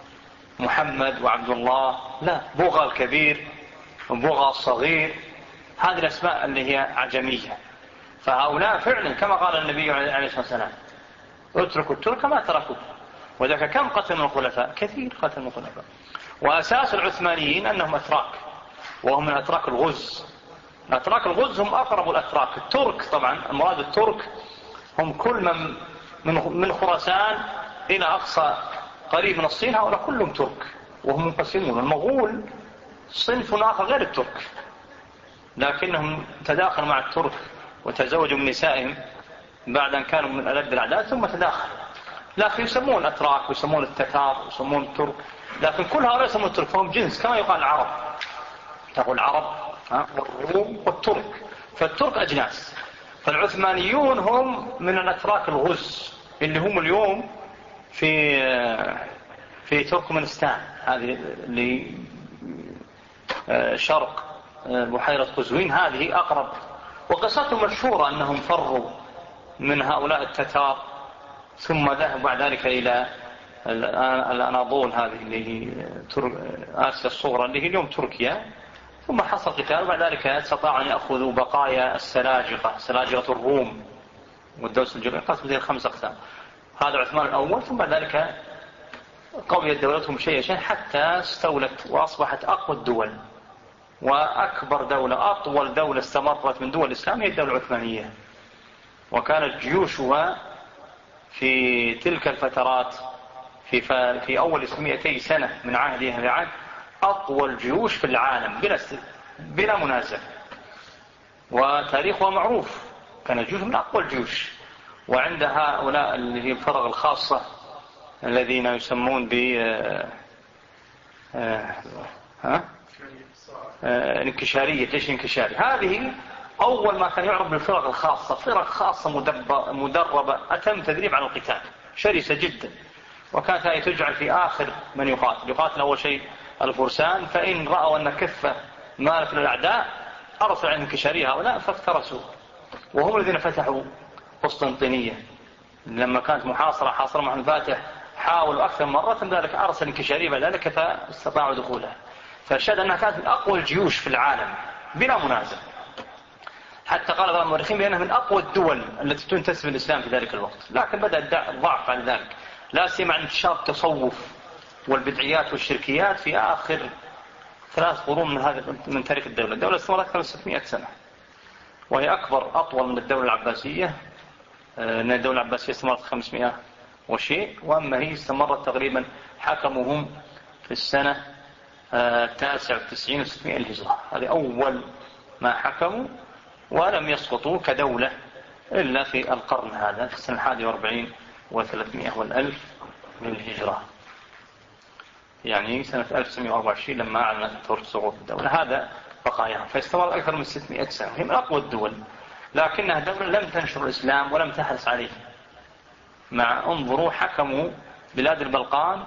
محمد وعبد الله، لا، بوغى الكبير وبوغى الصغير، هذه الأسماء اللي هي عجمية. فهؤلاء فعلا كما قال النبي عليه الصلاة والسلام اتركوا الترك ما تركوا، وذلك كم قتل من الخلفاء؟ كثير قتل من الخلفاء. وأساس العثمانيين أنهم أتراك، وهم من أتراك الغز. أتراك الغز هم أقرب الأتراك. الترك طبعا المراد الترك هم كل من خراسان إلى أقصى قريب من الصين، هؤلاء كلهم ترك وهم منقسمون. المغول صنف آخر غير الترك، لكنهم تداخلوا مع الترك وتزوجوا من نسائهم بعد أن كانوا من ألد الأعداء ثم تداخلوا، لكن يسمون الأتراك ويسمون التتار ويسمون الترك، لكن كل هؤلاء يسمون الترك، فهم جنس كما يقال العرب. تقول العرب والروم والترك، فالترك أجناس. فالعثمانيون هم من الأتراك الغز اللي هم اليوم في تركمانستان، هذه اللي شرق بحيرة قزوين، هذه أقرب. وقصتهم مشهورة أنهم فروا من هؤلاء التتار ثم ذهبوا بعد ذلك إلى الأناضول، هذه اللي هي آسيا الصغرى اللي هي اليوم تركيا، ثم حصل قتال، وبعد ذلك استطاعوا أن يأخذوا بقايا سلاجقة الروم والدوس الجبري، قسم ذي 5 أقسام. هذا عثمان الأول، ثم بعد ذلك قويت دولتهم شيئا حتى استولت وأصبحت أقوى الدول وأكبر دولة، أطول دولة استمرت من دول الإسلام هي الدولة العثمانية. وكانت جيوشها في تلك الفترات في أول 200 سنة من عهدها لعهد أطول جيوش في العالم بلا منازع، وتاريخها معروف، كانت جيوش من أقوى الجيوش. وعند هؤلاء اللي هي الفرق الخاصة الذين يسمون ب انكشارية، جيش انكشاري، هذه أول ما كان يعرف بالفرق الخاصة، فرق خاصة مدربة أتم تدريب على القتال، شرسة جدا. وكانت هذه تجعل في آخر من يقاتل أول شيء الفرسان، فإن رأوا أن كفة مالت للأعداء أرسل عن انكشارية هؤلاء فافترسوا. وهم الذين فتحوا قسطنطينية لما كانت محاصرة، حاصر مع الفاتح، حاولوا أكثر مرة، ذلك أرسل انكشارية بعد ذلك فاستطاعوا دخولها. فالشاهد أنها كانت من أقوى الجيوش في العالم بلا منازع، حتى قال بعض المؤرخين بأنها من أقوى الدول التي تنتسب الإسلام في ذلك الوقت. لكن بدأ الضعف عن ذلك، لا سيما عن انتشار التصوف والبدعيات والشركيات في آخر 3 قرون من تاريخ الدولة. الدولة استمرت أكثر من 600 سنة، وهي أطول من الدولة العباسية، لأن الدولة العباسية استمرت 500 وشيء، وأما هي استمرت تقريبا حكمهم في السنة 99 و600 الهجرة. هذه أول ما حكموا، ولم يسقطوا كدولة إلا في القرن هذا في السنة 41 و300 والألف من الهجرة، يعني سنة 1924 لما أعلنت الترك سقوط الدولة. هذا بقاياها، فاستمر أكثر من 600 سنة، هي من أقوى الدول، لكنها دولة لم تنشر الإسلام ولم تحرص عليه. انظروا حكموا بلاد البلقان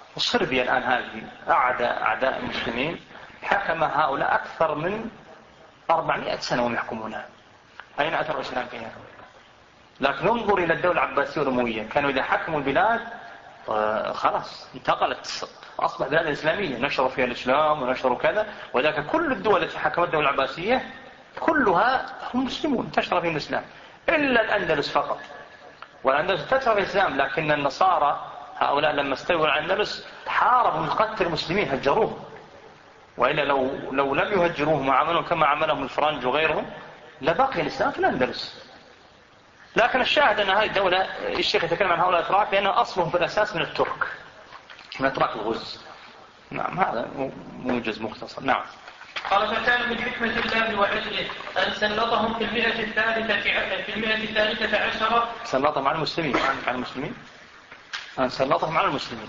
وصربيا الآن، هذه أعداء المسلمين، حكم هؤلاء أكثر من 400 سنة وهم يحكمونها. أين أثر الإسلام فيها؟ لكن انظر إلى الدولة العباسية والأموية، كانوا إذا حكموا البلاد خلاص انتقلت، أصبح بلاد إسلامية، نشروا فيها الإسلام ونشروا كذا. وذلك كل الدول التي حكمت الدولة العباسية كلها هم مسلمون، انتشر فيهم الإسلام إلا الأندلس فقط. والأندلس انتشر في الإسلام، لكن النصارى هؤلاء لما استولوا على الأندلس حاربوا وقتلوا المسلمين، هجروهم. وإلا لو لم يهجروهم وعملوا كما عملهم الفرنج وغيرهم لبقي الإسلام في الأندلس. لكن الشاهد أن هذه الدولة، الشيخ يتكلم عن هؤلاء الأتراك لأنه أصلهم في الأساس من الترك، من أتراك الغز. نعم، هذا موجز مختصر. نعم. قال فكان من حكمة الله وعدله أن سلطهم في المئة الثالثة عشرة. سلطهم على المسلمين، أن سلطهم على المسلمين.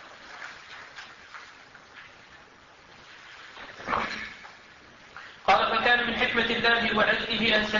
قال فكان من حكمة الله وعدله أن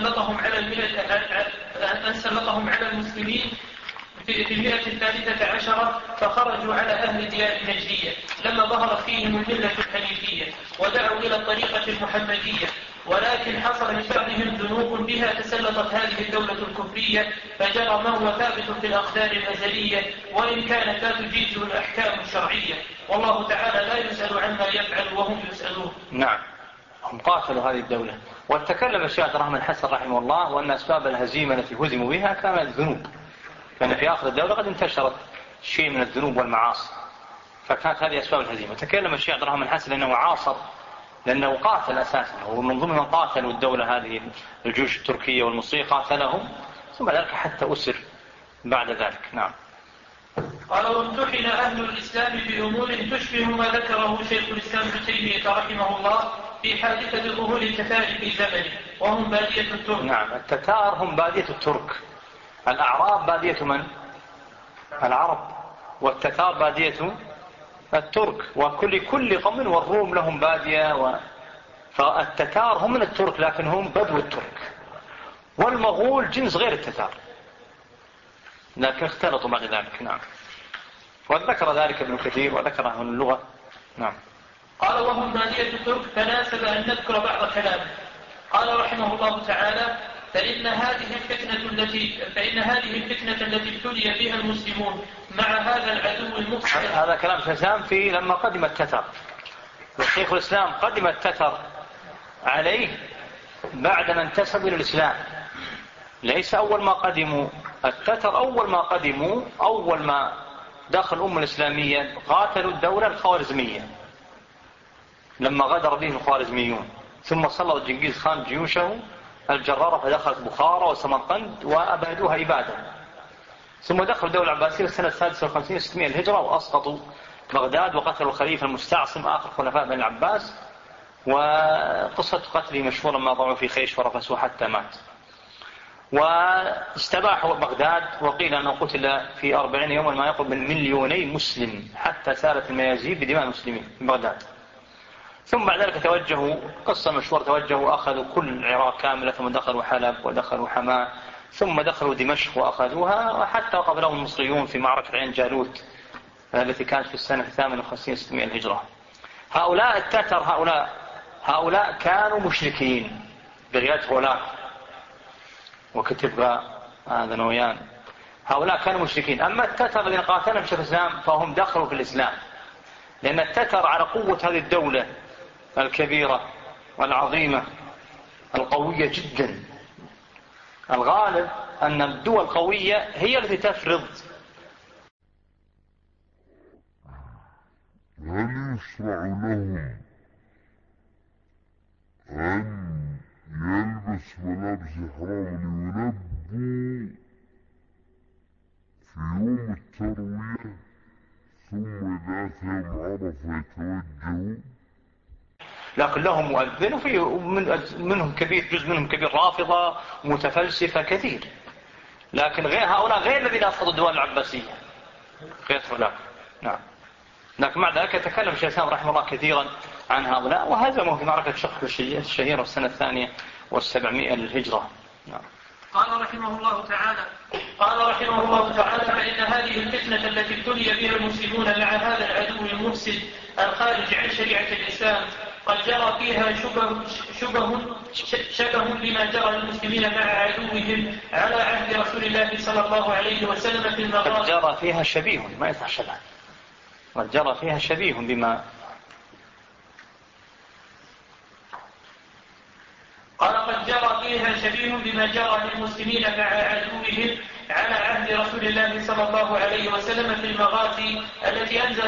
سلطهم على المسلمين في المئة الثالثة عشرة، فخرجوا على أهل ديار النجدية لما ظهرت فيهم الملة الحنيفية ودعوا إلى الطريقة المحمدية. ولكن حصل لبعضهم ذنوب بها تسلطت هذه الدولة الكفرية، فجرى ما هو ثابت في الأقدار الأزلية، وإن كانت لا تجيزه الأحكام الشرعية، والله تعالى لا يسأل عما يفعل وهم يسألون. نعم، هم قاتلوا هذه الدولة. وتكلم الشيخ عبد الرحمن الحسن رحمه الله وأن أسباب الهزيمة التي هزموا بها كانت ذنوب، كان في آخر الدولة قد انتشرت شيء من الذنوب والمعاصي، فكانت هذه أسباب الهزيمة. تكلم الشيخ عبد الرحمن الحسن لأنه عاصر، لأنه قاتل أساسا، ومن ضمن من قاتلوا الدولة هذه الجيوش التركية والمصرية قاتلهم، ثم ذلك حتى أسر بعد ذلك. نعم. قال وامتحن أهل الإسلام بأمور تشبه ما ذكره شيخ الإسلام ابن تيمية رحمه الله في حادثة ظهور التتار في زمنه، وهم بادية الترك. نعم، التتار هم بادية الترك، الأعراب بادية من؟ العرب، والتتار بادية الترك، وكل قوم والروم لهم بادية فالتتار هم من الترك لكن هم بدو الترك، والمغول جنس غير التتار لكن اختلطوا بعد ذلك. نعم. وذكر ذلك ابن كثير وذكره من اللغة. نعم. قال وهم بادية الترك، فناسب أن نذكر بعض كلامه. قال رحمه الله تعالى فإن هذه الفتنة التي ابتلي بها المسلمون مع هذا العدو المفسد. هذا كلام شيخ في لما قدم التتر، والشيخ الإسلام قدم التتر عليه بعد ما انتسبوا إلى الإسلام، ليس أول ما قدموا التتر. أول ما دخل الأمة الإسلامية قاتلوا الدولة الخوارزمية لما غدر بهم الخوارزميون، ثم سلط جنكيز خان جيوشه الجرارة فدخلت بخارى وسمرقند وأبادوها إبادة، ثم دخلوا الدولة العباسية السنة 56 600 الهجرة وأسقطوا بغداد وقتلوا الخليفة المستعصم آخر خلفاء بني العباس، وقصة قتله مشهورة ما ضعوا في خيش ورفسوه حتى مات. واستباحوا بغداد، وقيل أنه قتل في 40 يوما ما يقرب من 2,000,000 مسلم حتى سالت الميازين بدماء المسلمين في بغداد. ثم بعد ذلك توجهوا، قصة مشهورة، توجهوا أخذوا كل العراق كاملة، ثم دخلوا حلب ودخلوا حماة، ثم دخلوا دمشق وأخذوها، وحتى وقف لهم المصريون في معركة عين جالوت التي كانت في السنة 58 600 الهجرة. هؤلاء التتر هؤلاء كانوا مشركين بغيات غلاف وكتب هذا نويان، هؤلاء كانوا مشركين. أما التتر الذين قاتلهم شيخ الإسلام فهم دخلوا في الإسلام، لأن التتر على قوة هذه الدولة الكبيرة والعظيمة القوية جدا، الغالب أن الدول القوية هي التي تفرض. هل يشرع لهم أن يلبس ملابس إحرام ليلبوا في يوم التروية ثم ذات يوم عرفة يتوجهوا؟ لكن لهم مؤذن، وفي منهم كبير، جزء منهم كبير رافضة متفلسفة كثير، لكن غير هؤلاء غير الذين أسقطوا الدول العباسية، غير هؤلاء. نعم. لكن مع ذلك تكلم الشيخ الإسلام رحمه الله كثيرا عن هؤلاء، وهزموا في معركة شقق الشهيرة في السنة 2 للهجرة. نعم. قال رحمه الله تعالى فإن هذه الفتنة التي ابتلي بها المسلمون مع هذا العدو المفسد الخارج عن شريعة الإسلام قد جرى فيها شبه بما جرى للمسلمين مع عدوهم على عهد رسول الله صلى الله عليه وسلم في المغازي. قد جرى فيها شبيه، ما يصح شبه. قد جرى فيها شبيه بما قال قد جرى فيها شبيه بما جرى للمسلمين مع عدوهم على عهد رسول الله صلى الله عليه وسلم في المغازي التي أنزل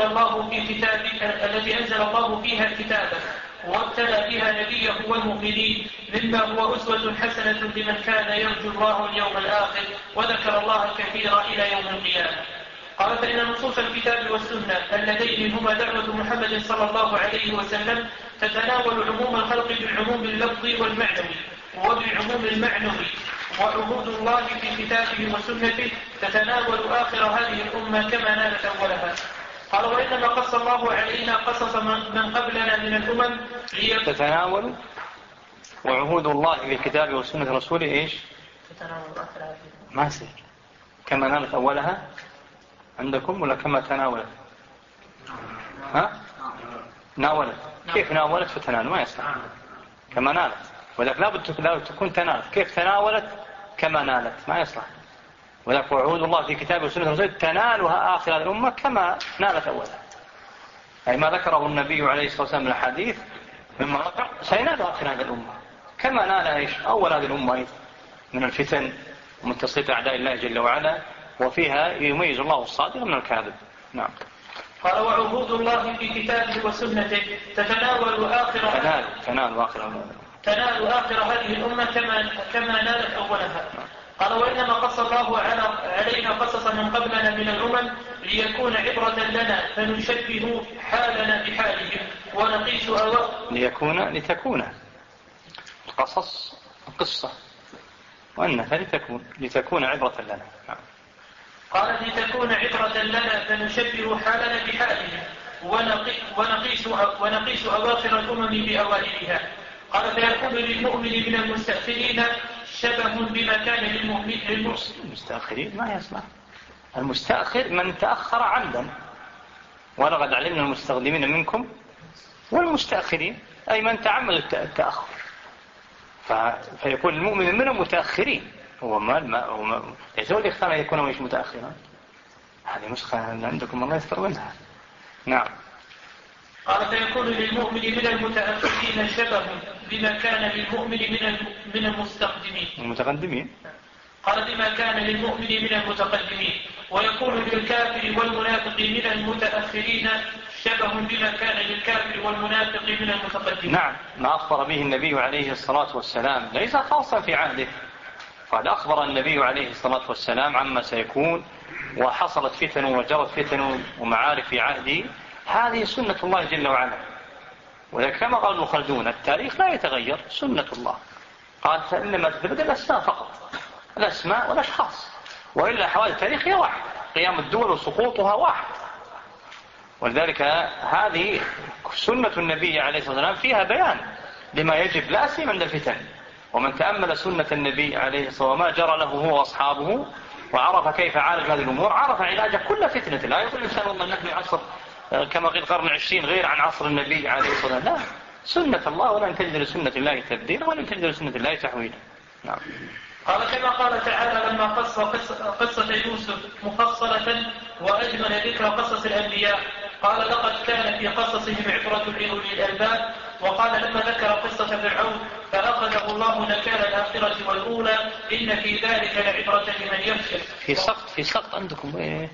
الله فيها كتابه وابتلى بها نبيه والمؤمنين، مما هو أسوة حسنة لمن كان يرجو الله اليوم الآخر وذكر الله كثيرا إلى يوم القيامة. قال فإن نصوص الكتاب والسنة اللذين هما دعوة محمد صلى الله عليه وسلم تتناول عموم الخلق بالعموم اللفظي والمعنوي وبالعموم المعنوي، وعهود الله في كتابه وسنته تتناول آخر هذه الأمة كما نالت أولها. قال وإنما قص الله علينا قصص من قبلنا من الأمم تتناول، وعهود الله في كتابه وسنة رسوله إيش؟ تتناول آخر هذه ما يصير كما نالت أولها عندكم ولا كما تناولت؟ ها؟ ناولت. كيف ناولت فتناول؟ ما يصح كما نالت، وذلك لا تكون تنالت. كيف تناولت كما نالت؟ ما يصح. وذلك وعود الله في كتابه وسنة رسوله تنالها آخر الأمة كما نالت أولها، أي ما ذكره النبي عليه الصلاة والسلام من الحديث مما ذكر سينال آخر هذه الأمة كما نال إيش؟ أول هذه الأمة من الفتن ومن تسليط أعداء الله جل وعلا، وفيها يميز الله الصادق من الكاذب. نعم. قال وعهود الله في كتابه وسنته تنال آخر هذه الأمة كما نالت أولها. قال وإنما قص الله علينا قصصا من قبلنا من الأمم ليكون عبرة لنا فنشبه حالنا بحالهم ونقيس لتكون القصص قصة، وأنها لتكون عبرة لنا. قال لتكون عبرة لنا فنشبه حالنا بحالهم ونقيس أواخر الأمم بأوائلها. قال فيكون للمؤمن من المستأخرين شبه بما كان المستأخرين ما يصلح. المستأخر من تأخر عمدا، ولقد علمنا المستقدمين منكم والمستأخرين أي من تعمد التأخر، فيكون المؤمن من المتأخرين. هو ليس هو اللي اختار أن يكون مش متأخرا. هذه نسخة عندكم الله يستر منها. نعم. قال فيكون للمؤمن من المتأخرين شبه بما كان للمؤمن من المتقدمين. قال بما كان للمؤمن من المتقدمين، ويكون للكافر والمنافق من المتأخرين شبه بما كان للكافر والمنافق من المتقدمين. نعم، ما أخبر به النبي عليه الصلاة والسلام ليس خاصا في عهده، قد أخبر النبي عليه الصلاة والسلام عما سيكون، وحصلت فتن وجرت فتن ومعارف في عهده. هذه سنة الله جل وعلا، وذلك كما قال ابن خلدون التاريخ لا يتغير، سنة الله. قال فإنما تثبت الأسماء فقط، الأسماء والأشخاص، وإلا حوادث التاريخ هي واحد، قيام الدول وسقوطها واحد. ولذلك هذه سنة النبي عليه الصلاة والسلام فيها بيان لما يجب لا سيما عند الفتن. ومن تأمل سنة النبي عليه الصلاة والسلام وما جرى له هو وأصحابه وعرف كيف عالج هذه الأمور، عرف علاج كل فتنة. لا يقول الإنسان والله نحن عصر كما قيل قرن 20 غير عن عصر النبي عليه الصلاة والسلام. لا، سنة الله ولن تجد لسنة الله تبديلا ولن تجد لسنة الله تحويلا. نعم. قال كما قال تعالى لما قص قصة يوسف مفصلة وأجمل ذكر قصص الأنبياء، قال لقد كان في قصصهم عبرة لأولي الألباب. وقال لما ذكر قصة فرعون فأخذه الله نكال الآخرة والأولى إن في ذلك لعبرة لمن يخشى. في سقط عندكم إيه؟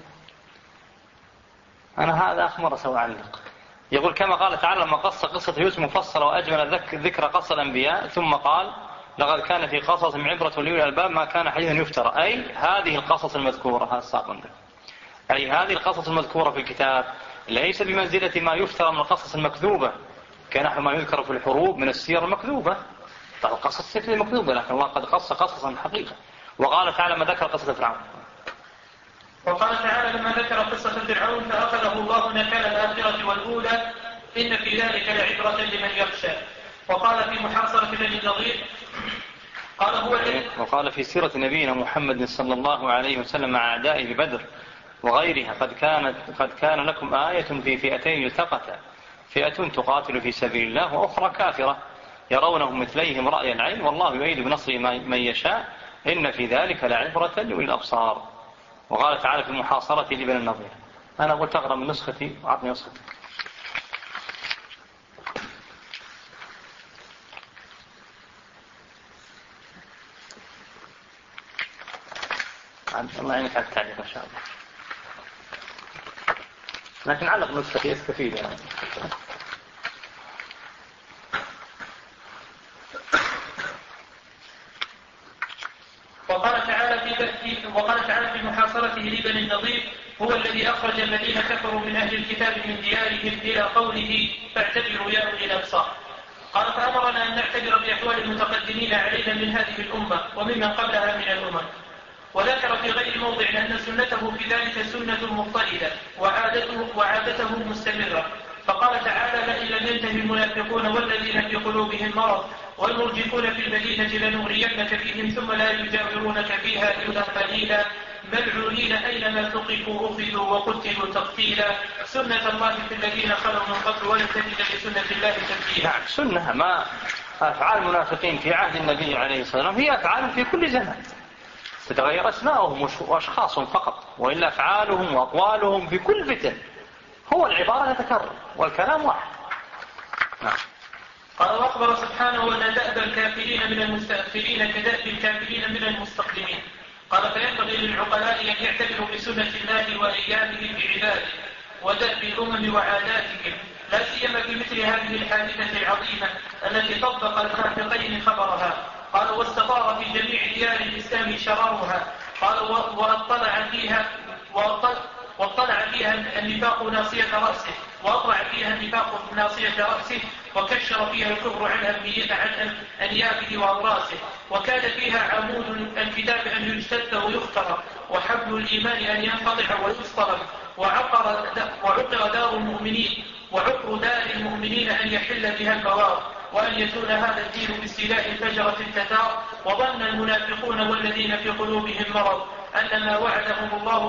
أنا هذا آخر مرة سوى علق. يقول كما قال تعالى لما قص قصة يوسف مفصلة وأجمل ذكر قصة الأنبياء، ثم قال لقد كان في قصصهم عبرة لأولي الألباب ما كان حديثا يفترى. أي هذه القصص المذكورة، هذا الساق أي هذه القصص المذكورة في الكتاب ليس بمنزلة ما يفترى من القصص المكذوبة كنحو ما يذكر في الحروب من السير المكذوبة. القصص المكذوبة، لكن الله قد قص قصصا حقيقة. وقال تعالى ما ذكر قصة فرعون، وقال تعالى لما ذكر قصة فرعون فأخذه الله نكال الآخرة والأولى إن في ذلك لعبرة لمن يخشى. وقال في محاصرة بني النضير وقال في سيرة نبينا محمد صلى الله عليه وسلم مع أعدائه ببدر وغيرها قد كان لكم آية في فئتين التقتا فئة تقاتل في سبيل الله وأخرى كافرة يرونهم مثليهم رأي العين والله يؤيد بنصره من يشاء إن في ذلك لعبرة لأولي الأبصار. وقال تعالى في محاصرة لبني النضير. أنا قلت أقرأ من نسختي وعطني نسختي. الله يعينك على التعليق إن شاء الله، لكن علق نسختي استفيد يعني. وقال تعالى في محاصرته لبني النضير هو الذي أخرج الذين كفروا من أهل الكتاب من ديارهم إلى قوله فاعتبروا يا أولي الأبصار. قال فأمرنا أن نعتبر بأحوال المتقدمين علينا من هذه الأمة وممن قبلها من الأمم. وذكر في غير موضع أن سنته في ذلك سنة مضطردة وعادته مستمرة. فقال تعالى لئن لم ينته المنافقون والذين في قلوبهم مرض والمرجفون في المدينة لنغرينك فيهم ثم لا يجاورونك فيها إلا قليلا ملعونين أينما ثقفوا أخذوا وقتلوا تقتيلا سنة الله في الذين خلوا من قبل ولن تجد لسنة الله تبديلا. نعم، سنة. ما أفعال المنافقين في عهد النبي عليه الصلاة والسلام هي أفعال في كل زمان، تتغير أسماءهم وأشخاصهم فقط، وإلا أفعالهم وأقوالهم في كل فتن. هو العبارة تتكرر والكلام واحد. نعم. قال وأخبر سبحانه أن دأب الكافرين من المستأخرين كدأب الكافرين من المستقدمين. قال فينبغي للعقلاء أن يعتبروا بسنة الله وأيامه بعباده ودأب الأمم وعاداتهم، لا سيما في مثل هذه الحادثة العظيمة التي طبق الخافقين خبرها. قال واستطار في جميع ديار الإسلام شرارها. قال واطلع فيها النفاق ناصية رأسه وأطلع فيها النفاق ناصية رأسه وكشر فيها الكفر عن أنيابه وأوراسه. وكان فيها عمود الكتاب أن يجتث ويخترق وحبل الإيمان أن ينقطع ويصطلب وعقر دار المؤمنين أن يحل بها البوار وأن يزول هذا الدين باستيلاء الفجرة التتار. وظن المنافقون والذين في قلوبهم مرض أن ما وعدهم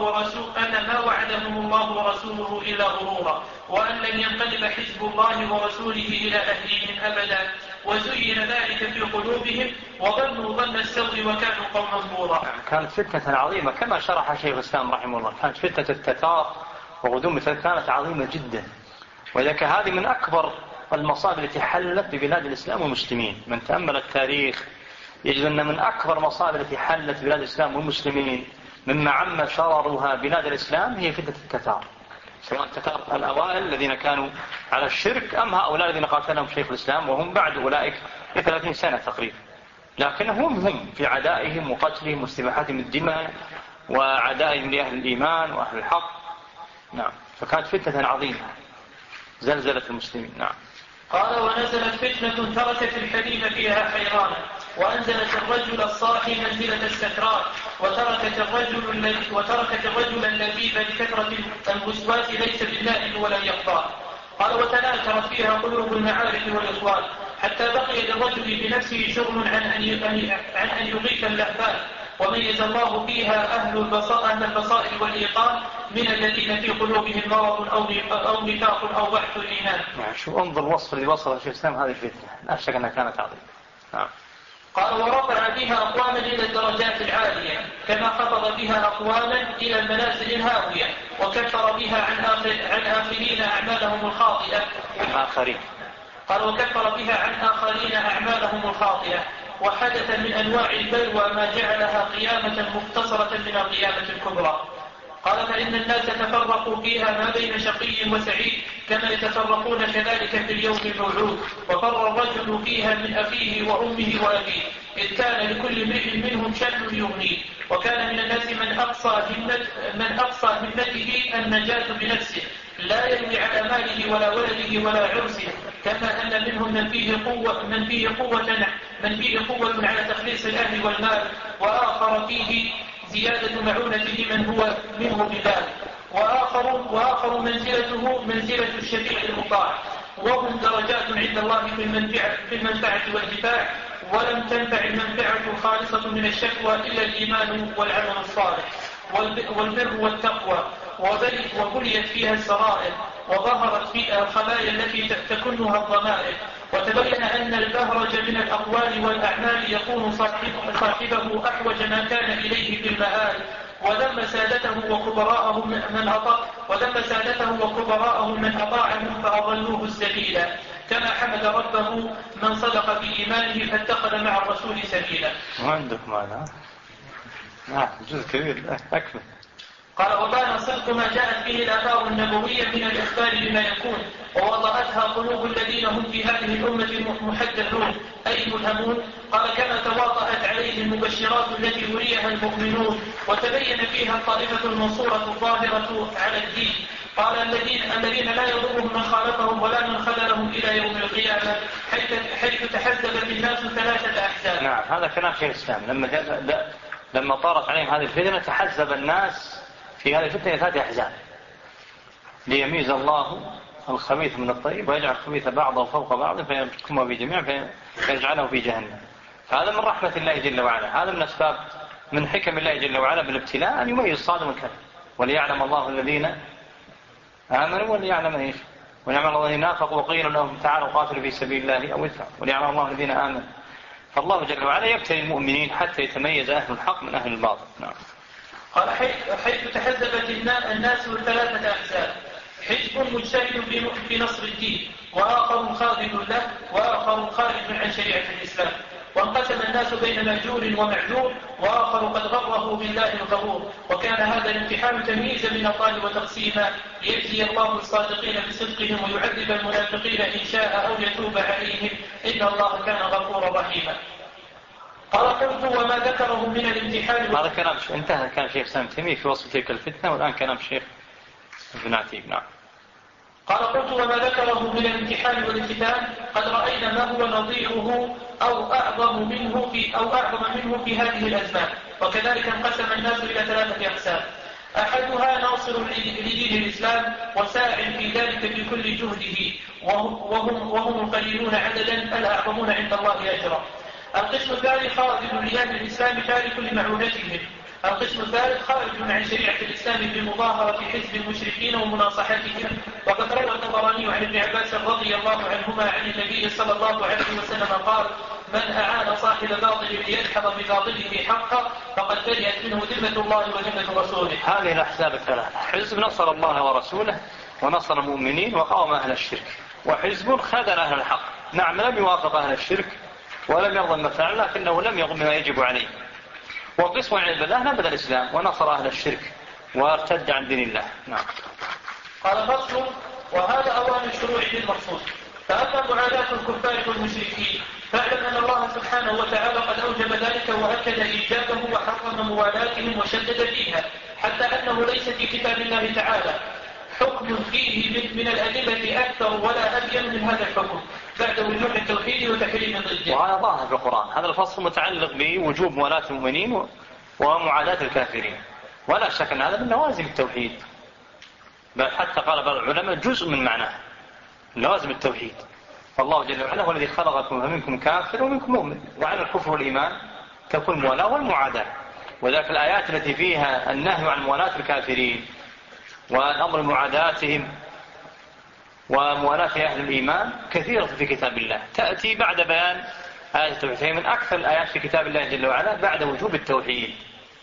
الله ورسوله إلى غرورا وأن لن ينقلب حزب الله ورسوله إلى أهليهم أبدا وزين ذلك في قلوبهم وظنوا ظن السوء وكانوا قوما بورا. كانت فتنة عظيمة كما شرح شيخ الإسلام رحمه الله. كانت فتنة التتار وغدوم كانت عظيمة جدا، وذلك هذه من أكبر المصائب التي حلت ببلاد الإسلام والمسلمين. من تأمل التاريخ يجد أن من أكبر المصائب التي حلت ببلاد الإسلام والمسلمين مما عم شررها بلاد الإسلام هي فتنة التتار، سواء التتار الأوائل الذين كانوا على الشرك أم هؤلاء الذين قاتلهم شيخ الإسلام وهم بعد أولئك ب30 سنة تقريبا، لكنهم هم في عدائهم وقتلهم واستباحتهم الدماء وعدائهم لأهل الإيمان وأهل الحق. نعم، فكانت فتنة عظيمة زلزلت المسلمين. نعم. قال ونزلت فتنة تركت الحليم فيها حيرانا وأنزلت الرجل الصاحي منزلة السكران وتركت الرجل اللبيب لكثرة الوسواس ليس بالنائم ولا يقضى. قال وتناثرت فيها قلوب المعارف والإخوان حتى بقي للرجل بنفسه شغل عن أن يغيث اللهفان وميز الله فيها أهل البصائر والإيقان من الذين في قلوبهم مرض أو نفاق أو ضعف الإيمان. شو انظر وصف اللي وصل الشيخ الإسلام هذه الفتنة لا شك أنها كانت عظيمة. قال ورفع بها أقواما إلى الدرجات العالية كما خفض بها أقواما إلى المنازل الهاوية وكفر بها عن آخرين أعمالهم الخاطئة. قال وكفر بها عن آخرين أعمالهم الخاطئة وحدث من أنواع البلوى ما جعلها قيامة مختصرة من القيامة الكبرى. قال فإن الناس تفرقوا فيها ما بين شقي وسعيد كما يتفرقون كذلك في اليوم الموعود وفر الرجل فيها من أخيه وأمه وأبيه إذ كان لكل امرئ منهم شأن يغنيه وكان من الناس من أقصى همته النجاة بنفسه لا يروي على ماله ولا ولده ولا عرسه كما أن منهم من فيه قوة على تخليص الأهل والمال وآخر فيه زيادة معونة لمن هو منه بذلك وآخر منزلة الشفيع المطاع وهم درجات عند الله في المنفعة والدفاع ولم تنفع المنفعة الخالصة من الشكوى إلا الإيمان والعمل الصالح والبر والتقوى وبليت فيها السرائر وظهرت فيها الخلايا التي تكنها الضمائر، وتبين أن البهرج من الأقوال والأعمال يكون صاحبه أحوج ما كان إليه في المآل، وذم سادته وكبراءهم من أطاعهم فأضلوه السبيل، كما حمد ربه من صدق في إيمانه فاتخذ مع الرسول سبيلا. وعندكم هذا جزء كبير أكمل. قال وبان صدق ما جاءت به الآثار النبوية من الإخبار بما يكون، ووضعتها قلوب الذين هم في هذه الأمة محدثون أي ملهمون. قال كما تواطأت عليه المبشرات التي يريها المؤمنون، وتبين فيها الطائفة المنصورة الظاهرة على الدين. قال الذين لا يضرهم من خالفهم ولا من خذلهم إلى يوم القيامة، حيث تحزبت الناس 3 أحزاب. نعم، هذا كلام شيخ الإسلام. لما طارت عليهم هذه الفتنة تحزب الناس في هذه الفتنة 3 أحزاب، ليميز الله الخبيث من الطيب ويجعل الخبيث بعضه فوق بعض فيحكمه بجميع فيجعله في جهنم. فهذا من رحمة الله جل وعلا، هذا من أسباب من حكم الله جل وعلا بالابتلاء أن يميز الصادق من الكاذب، وليعلم الله الذين آمنوا وليعلم الله الذين نافقوا وقيل لهم تعالوا قاتلوا في سبيل الله أو ادفعوا وليعلم الله الذين آمنوا. فالله جل وعلا يبتلي المؤمنين حتى يتميز أهل الحق من أهل الباطل. نعم. قال حيث تحزبت الناس 3 أحزاب، حزب مجتهد في نصر الدين، وآخر خاذل له، وآخر خارج عن شريعة الإسلام. وانقسم الناس بين مأجور ومعذور، وآخر قد غره بالله الغرور. وكان هذا الامتحان تمييزا من الله وتقسيما، ليجزي الله الصادقين بصدقهم ويعذب المنافقين إن شاء أو يتوب عليهم، إن الله كان غفورا رحيما. قال قلت وما ذكره من الامتحان. هذا كلام انتهى كان شيخ سام تيمية في وصف تلك الفتنة، والآن كلام شيخ ابن عتيق. نعم. قال قلت وما ذكره من الامتحان والفتان قد رأينا ما هو نظيره أو أعظم منه في هذه الأزمان. وكذلك انقسم الناس إلى 3 أقسام: أحدها ناصر لدين الإسلام وساع في ذلك بكل جهده، وهم القليلون عددا الأعظمون عند الله أجرا. القسم الثاني خارج لأهل الإسلام تارك لمعونتهم. القسم الثالث خارج عن شريعة الإسلام بمظاهرة حزب المشركين ومناصحتهم. وقد روى الطبراني عن ابن عباس رضي الله عنهما عن النبي صلى الله عليه وسلم قال: من أعان صاحب باطل ليدحض بباطله حقا فقد برئت منه ذمة الله وذمة رسوله. هذه الأحزاب 3: حزب نصر الله ورسوله ونصر المؤمنين وقاوم أهل الشرك، وحزب خذل أهل الحق. نعم، لم يوافق أهل الشرك ولم يرضى المفعل، لكنه لم يقم بما يجب عليه. وقسم عن الله نبذ الإسلام ونصر أهل الشرك وارتد عن دين الله. نعم. قال فصل: وهذا أوان الشروع بالمقصود. فأما معاداة الكفار والمشركين فاعلم أن الله سبحانه وتعالى قد أوجب ذلك وأكد إيجابه وحرم موالاتهم وشدد فيها، حتى أنه ليس في كتاب الله تعالى حكم فيه من الأدلة أكثر ولا أبين من هذا الحكم بعد وجوب التوحيد وتحريم ضده. وهذا ظاهر في القرآن. هذا الفصل متعلق بوجوب مولاة المؤمنين ومعاداة الكافرين، ولا شك أن هذا من لوازم التوحيد، بل حتى قال بعض العلماء جزء من معناه لوازم التوحيد. فالله جل وعلا هو الذي خلقكم فمنكم كافر ومنكم مؤمن، وعلى الكفر والإيمان تكون المولاة والمعاداة. وذلك الآيات التي فيها النهي عن مولاة الكافرين والأمر معاداتهم وموالاة أهل الإيمان كثيرة في كتاب الله، تأتي بعد بيان آية التوحيد. من أكثر الآيات في كتاب الله جل وعلا بعد وجوب التوحيد،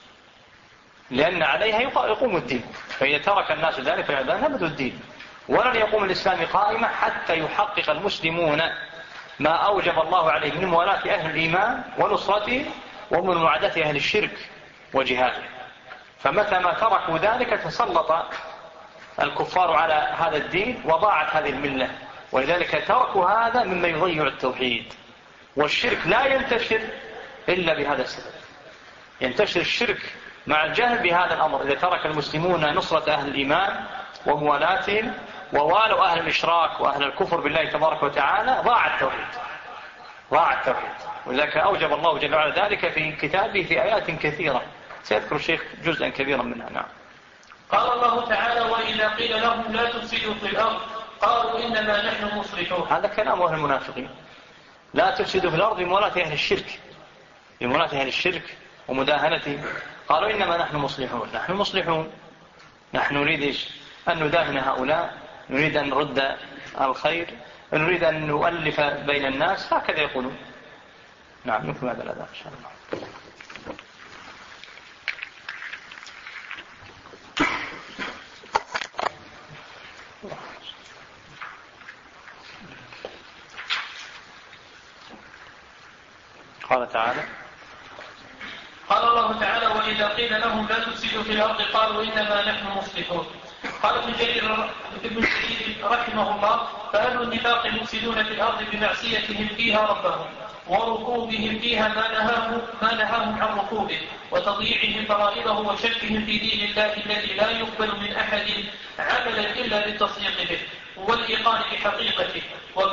لأن عليها يقوم الدين. فإذا ترك الناس ذلك فيعدان نبذوا الدين، ولن يقوم الإسلام قائمة حتى يحقق المسلمون ما أوجب الله عليه من موالاة أهل الإيمان ونصرته ومن معاداة أهل الشرك وجهاده. فمتى ما تركوا ذلك تسلط الكفار على هذا الدين وضاعت هذه الملة، ولذلك تركوا هذا مما يضيع التوحيد. والشرك لا ينتشر إلا بهذا السبب، ينتشر الشرك مع الجهل بهذا الأمر. إذا ترك المسلمون نصرة أهل الإيمان وموالاتهم ووالوا أهل الإشراك وأهل الكفر بالله تبارك وتعالى ضاع التوحيد. ولذلك أوجب الله جل وعلا ذلك في كتابه في آيات كثيرة، سيذكر الشيخ جزءا كبيرا منها. نعم. قال الله تعالى: وإذا قيل لهم لا تفسدوا في الأرض قالوا إنما نحن مصلحون. هذا كلام أهل المنافقين، لا تفسدوا في الأرض بمولاة أهل الشرك ومداهنتهم. قالوا إنما نحن مصلحون. نحن نريد أن نداهن هؤلاء نريد أن نرد الخير، نريد أن نؤلف بين الناس، هكذا يقولون. نعم، نكمل هذا الأداء إن شاء الله. قال تعالى: قال الله تعالى: وإذا قيل لهم لا تفسدوا في الأرض قالوا إنما نحن مصلحون. قال ابن جرير رحمه الله: فأهل النفاق المفسدون في الأرض بمعصيتهم فيها ربهم وركوبهم فيها ما نهاهم عن ركوبه وتضييعهم فرائضه وشكهم في دين الله الذي لا يقبل من أحد عملا إلا بالتصديق به والإيقان بحقيقته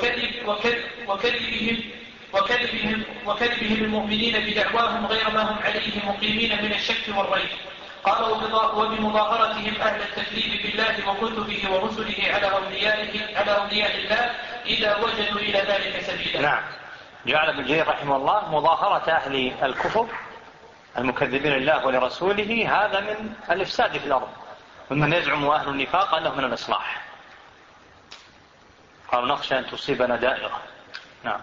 وكذبهم المؤمنين بدعواهم غير ما هم عليه مقيمين من الشك والريب. قال: وبمظاهرتهم أهل التكذيب بالله وكتبه ورسله على أولياء الله إذا وجدوا إلى ذلك سبيلا. نعم، جعل ابن جرير رحمه الله مظاهرة أهل الكفر المكذبين لله ولرسوله هذا من الإفساد في الأرض، ومن يزعم أهل النفاق أنه من الإصلاح. قالوا: نخشى أن تصيبنا دائرة. نعم.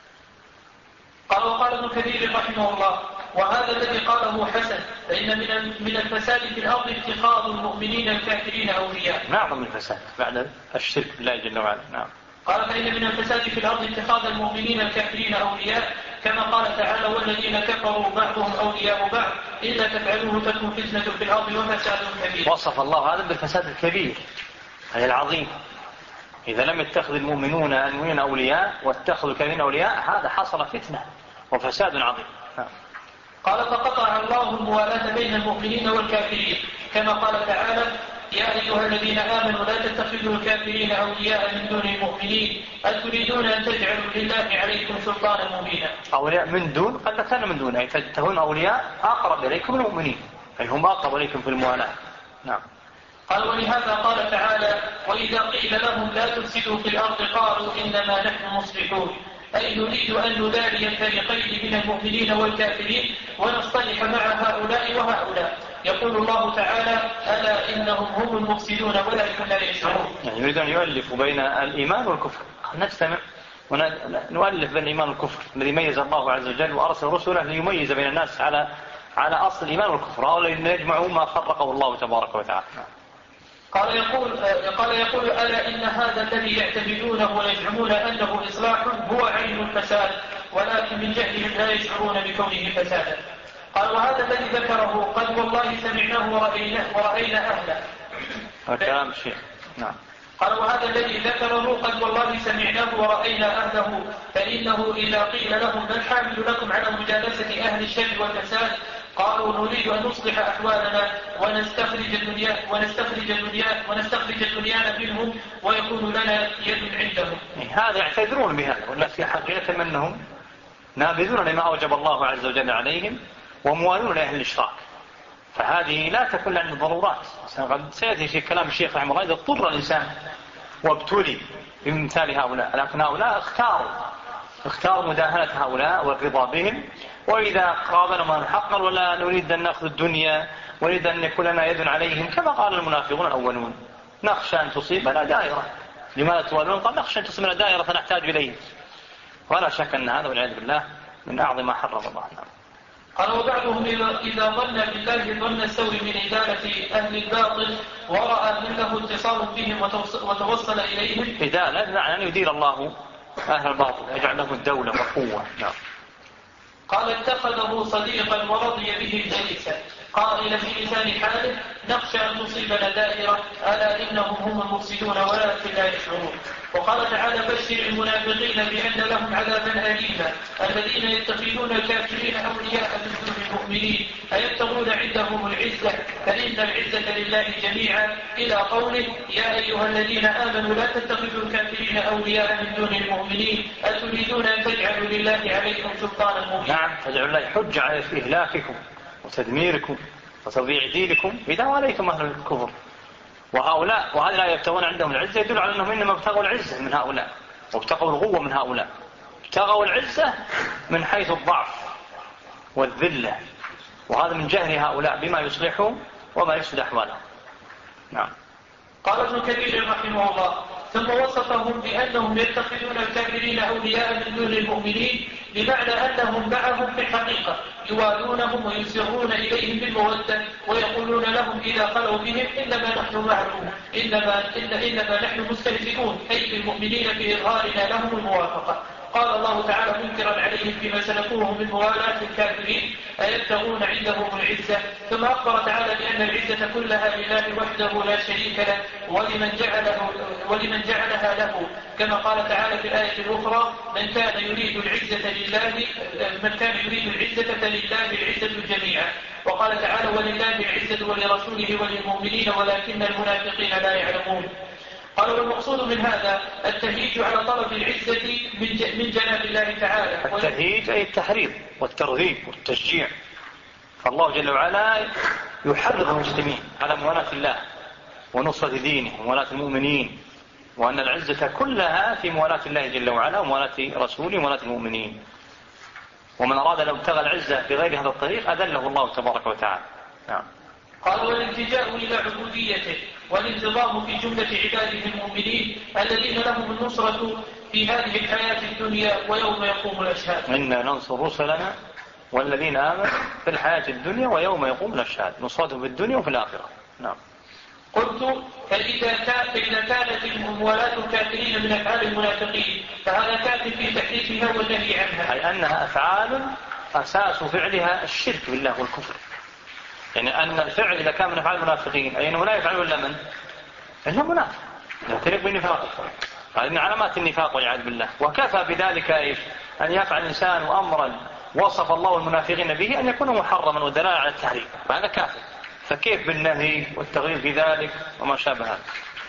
قال ابن كثير رحمه الله: وهذا الذي قاله حسن، فإن من الفساد في الأرض اتخاذ المؤمنين الكافرين أولياء. نعم، من الفساد بعد الشرك بالله جل وعلا. نعم. قال: فإن من الفساد في الأرض اتخاذ المؤمنين الكافرين أولياء، كما قال تعالى: والذين كفروا بعضهم أولياء بعض إلا تفعلوه تكن فتنة في الأرض وفساد كبير. وصف الله هذا بالفساد الكبير، أي العظيم. إذا لم يتخذ المؤمنون أولياء واتخذوا الكافرين أولياء، هذا حصل فتنة وفساد عظيم. قال: فقطع الله الموالاة بين المؤمنين والكافرين، كما قال تعالى: يا أيها الذين آمنوا لا تتخذوا الكافرين أولياء من دون المؤمنين أتريدون أن تجعلوا لله عليكم سلطانا مبينا. أولياء من دون قد كان من دون، أي تتخذون أولياء أقرب إليكم من المؤمنين، أي هم أقرب إليكم في الموالاة. نعم. قال: ولهذا قال تعالى: وإذا قيل لهم لا تفسدوا في الأرض قالوا إنما نحن مصلحون، أي نريد أن نداري الفريقين من المؤمنين والكافرين ونصطلح مع هؤلاء وهؤلاء. يقول الله تعالى: ألا إنهم هم المفسدون ولكن لا يشعرون. يعني يريد أن يؤلف بين الإيمان والكفر. نجتمع ونؤلف بين الإيمان والكفر الذي ميز الله عز وجل وأرسل رسله ليميز بين الناس على أصل الإيمان والكفر، هؤلاء يجمعوا ما فرقه الله تبارك وتعالى. قال يقول: ألا إن هذا الذي يعتمدونه ويزعمون أنه إصلاح هو عين الفساد، ولكن من جهلهم لا يشعرون بكونه فسادا. قال: وهذا الذي ذكره قد والله سمعناه ورأينا أهله. كلام الشيخ. نعم. قال: وهذا الذي ذكره قد والله سمعناه ورأينا أهله، فإنه إذا قيل لهم ما الحامل لكم على مجالسة أهل الشر والفساد قالوا: نريد أن نصلح أحوالنا ونستخرج الدنيا منهم ويكون لنا يد عندهم. هذا يعتذرون بهذا، والناس في حقيقة أنهم نابذون لما أوجب الله عز وجل عليهم وموالون لأهل الإشراك، فهذه لا تكون عن الضرورات. سيأتي في كلام الشيخ رحمه الله: إذا اضطر الإنسان وابتلي بمثال هؤلاء، لكن هؤلاء اختاروا مداهنة هؤلاء والرضا بهم، وإذا قابلنا من الحق ولا نريد أن نأخذ الدنيا ونريد أن يكون لنا يد عليهم، كما قال المنافقون الأولون: نخشى أن تصيبنا دائرة. لماذا تولون؟ قال: نخشى أن تصيبنا دائرة فنحتاج إليه. ولا شك أن هذا والعياذ بالله من أعظم ما حرم الله. قال: وبعضهم إذا ظن بالله ظن السوء من إدالة أهل الباطل ورأى من له اتصال بهم وتوصل إليهم. إدالة معنى أن يدير الله أهل الباطل، يجعل لهم الدولة وقوة. نعم. قال: اتخذه صديقا ورضي به جليسا، قائلا في لسان حاله: نخشى أن تصيبنا دائرة، ألا إنهم هم المفسدون ولكن لا يشعرون. وقال تعالى: بشر المنافقين بأن لهم عذابا أليما الذين يتخذون الكافرين أولياء من دون المؤمنين أيبتغون عندهم العزة فإن العزة لله جميعا، إلى قوله: يا أيها الذين آمنوا لا تتخذوا الكافرين أولياء من دون المؤمنين أتريدون أن تجعلوا لله عليكم سلطانا مبينا. نعم، تجعلوا الله حجة على إهلاككم وتدميركم وتضييع دينكم إذا واليتم أهل الكفر. وهذا لا يبتغون عندهم العزة يدل على أنهم إنما ابتغوا العزة من هؤلاء وابتغوا الغوة من هؤلاء، ابتغوا العزة من حيث الضعف والذلة، وهذا من جهل هؤلاء بما يصلحهم وما يفسد أحوالهم. نعم. قال ابن كثير رحمه الله: ثم وصفهم بأنهم يتخذون الكافرين أولياء من دون المؤمنين، بمعنى أنهم معهم في الحقيقة يوالونهم ويسرون إليهم بالمودة، ويقولون لهم إذا خلوا بهم: إنما نحن معكم، إنما نحن مستهزئون، أي بالمؤمنين بإظهارنا لهم الموافقة. قال الله تعالى منكرا عليهم فيما سلكوه من موالاة الكافرين: أيبتغون عندهم العزة. ثم أخبر تعالى بأن العزة كلها لله وحده لا شريك له، ولمن جعلها له، كما قال تعالى في الآية الأخرى: من كان يريد العزة فلله العزة جميعا. وقال تعالى: ولله العزة ولرسوله وللمؤمنين ولكن المنافقين لا يعلمون. قال: والمقصود من هذا التهييج على طلب العزة من جناب الله تعالى. التهييج أي التحريض والترغيب والتشجيع، فالله جل وعلا يحرض المسلمين على موالاه الله ونصرة دينه وموالاه المؤمنين، وأن العزة كلها في موالاه الله جل وعلا وموالاه رسوله وموالاه المؤمنين. ومن أراد لو ابتغى العزة بغير هذا الطريق أذله الله تبارك وتعالى. نعم. قال: والالتجاء إلى عبوديته والانتظام في جملة عباده المؤمنين الذين لهم النصرة في هذه الحياة الدنيا ويوم يقوم الأشهاد. إنا ننصر رسلنا والذين آمنوا في الحياة الدنيا ويوم يقوم الأشهاد، نصرتهم في الدنيا وفي الآخرة. نعم. قلت: فإذا كانت موالاة الكافرين من أفعال المنافقين فهذا كافٍ في تحريفها والنهي عنها، أي أنها أفعال أساس فعلها الشرك بالله والكفر. يعني أن الفعل إذا كان من أفعال المنافقين أي أنه لا يفعله إلا من؟ إلا منافق يعترف بالنفاق. هذه من علامات النفاق والعياذ بالله. وكفى بذلك إيش؟ أن يفعل الإنسان أمرا وصف الله المنافقين به أن يكون محرما ودلالة على التحريم، فهذا كافر. فكيف بالنهي والتغيير في ذلك وما شابه هذا؟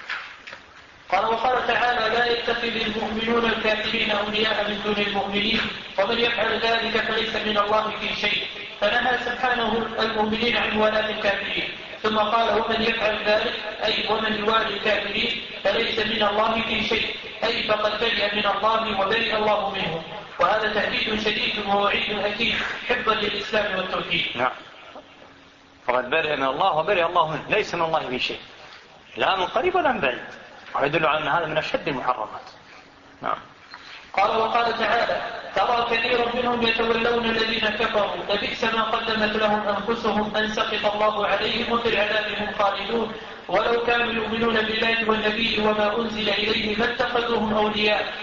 قال: وقال تعالى: لا يتخذ المؤمنون الكافرين أولياء من دون المؤمنين، ومن يفعل ذلك فليس من الله في شيء. فنهى سبحانه المؤمنين عن موالاة الكافرين، ثم قال: ومن يفعل ذلك أي ومن يوالي الكافرين فليس من الله في شيء، أي فقد برئ من الله وبرئ الله منه. وهذا تهديد شديد ووعيد أكيد حفظا للإسلام والتوحيد. نعم. فقد برئ من الله وبرئ الله منه، ليس من الله في شيء، لا من قريب ولا من بعيد، ويدل على أن هذا من أشد المحرمات. نعم. قال: وقال تعالى: ترى كثيرا منهم يتولون الذين كفروا لبئس ما قدمت لهم أنفسهم أن سخط الله عليهم وفي العذاب هم خالدون ولو كانوا يؤمنون بالله والنبي وما أنزل إليه ما اتخذوهم أولياء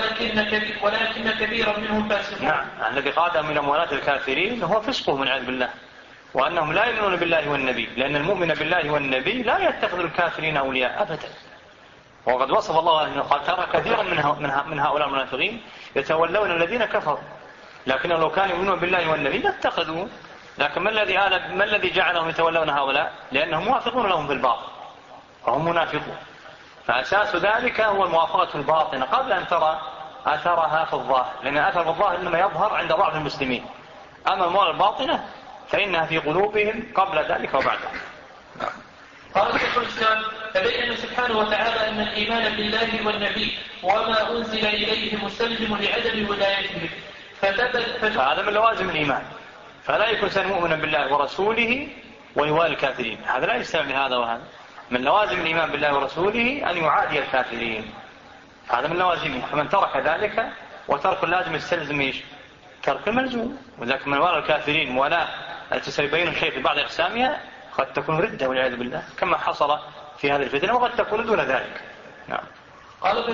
ولكن كثيرا منهم فاسقون. نعم. الذي قادهم من موالاة الكافرين هو فسقهم والعياذ بالله، وأنهم لا يؤمنون بالله والنبي، لأن المؤمن بالله والنبي لا يتخذ الكافرين أولياء أبدا. وقد وصف الله أنه قال: ترى كثيرا من هؤلاء المنافقين يتولون الذين كفروا، لكن لو كانوا يؤمنون بالله والنبي لاتخذوا. لكن ما الذي جعلهم يتولون هؤلاء؟ لأنهم موافقون لهم في الباطن فهم منافقون. فأساس ذلك هو الموافقة الباطنة قبل أن ترى أثرها في الظاهر، لأن أثر الظاهر إنما يظهر عند ضعف المسلمين، أما الموالة الباطنة فإنها في قلوبهم قبل ذلك وبعده. قال شيخ الإسلام: فبين سبحانه وتعالى أن الإيمان بالله والنبي وما أنزل إليه مستلزم لعدم ولايته، فهذا من لوازم الإيمان، فلا يكون إنسان مؤمنا بالله ورسوله ويوالي الكافرين، هذا لا يستلزم لهذا وهذا. من لوازم الإيمان بالله ورسوله أن يعادي الكافرين، هذا من لوازمه. فمن ترك ذلك، وترك اللازم يستلزم إيش؟ ترك الملزوم. وذلك من والى الكافرين ولا تسيبين الشيء في بعض أقسامها قد تكون ردة والعياذ بالله، كما حصل في هذه الفتنة، وقد تكون دون ذلك. نعم. قال: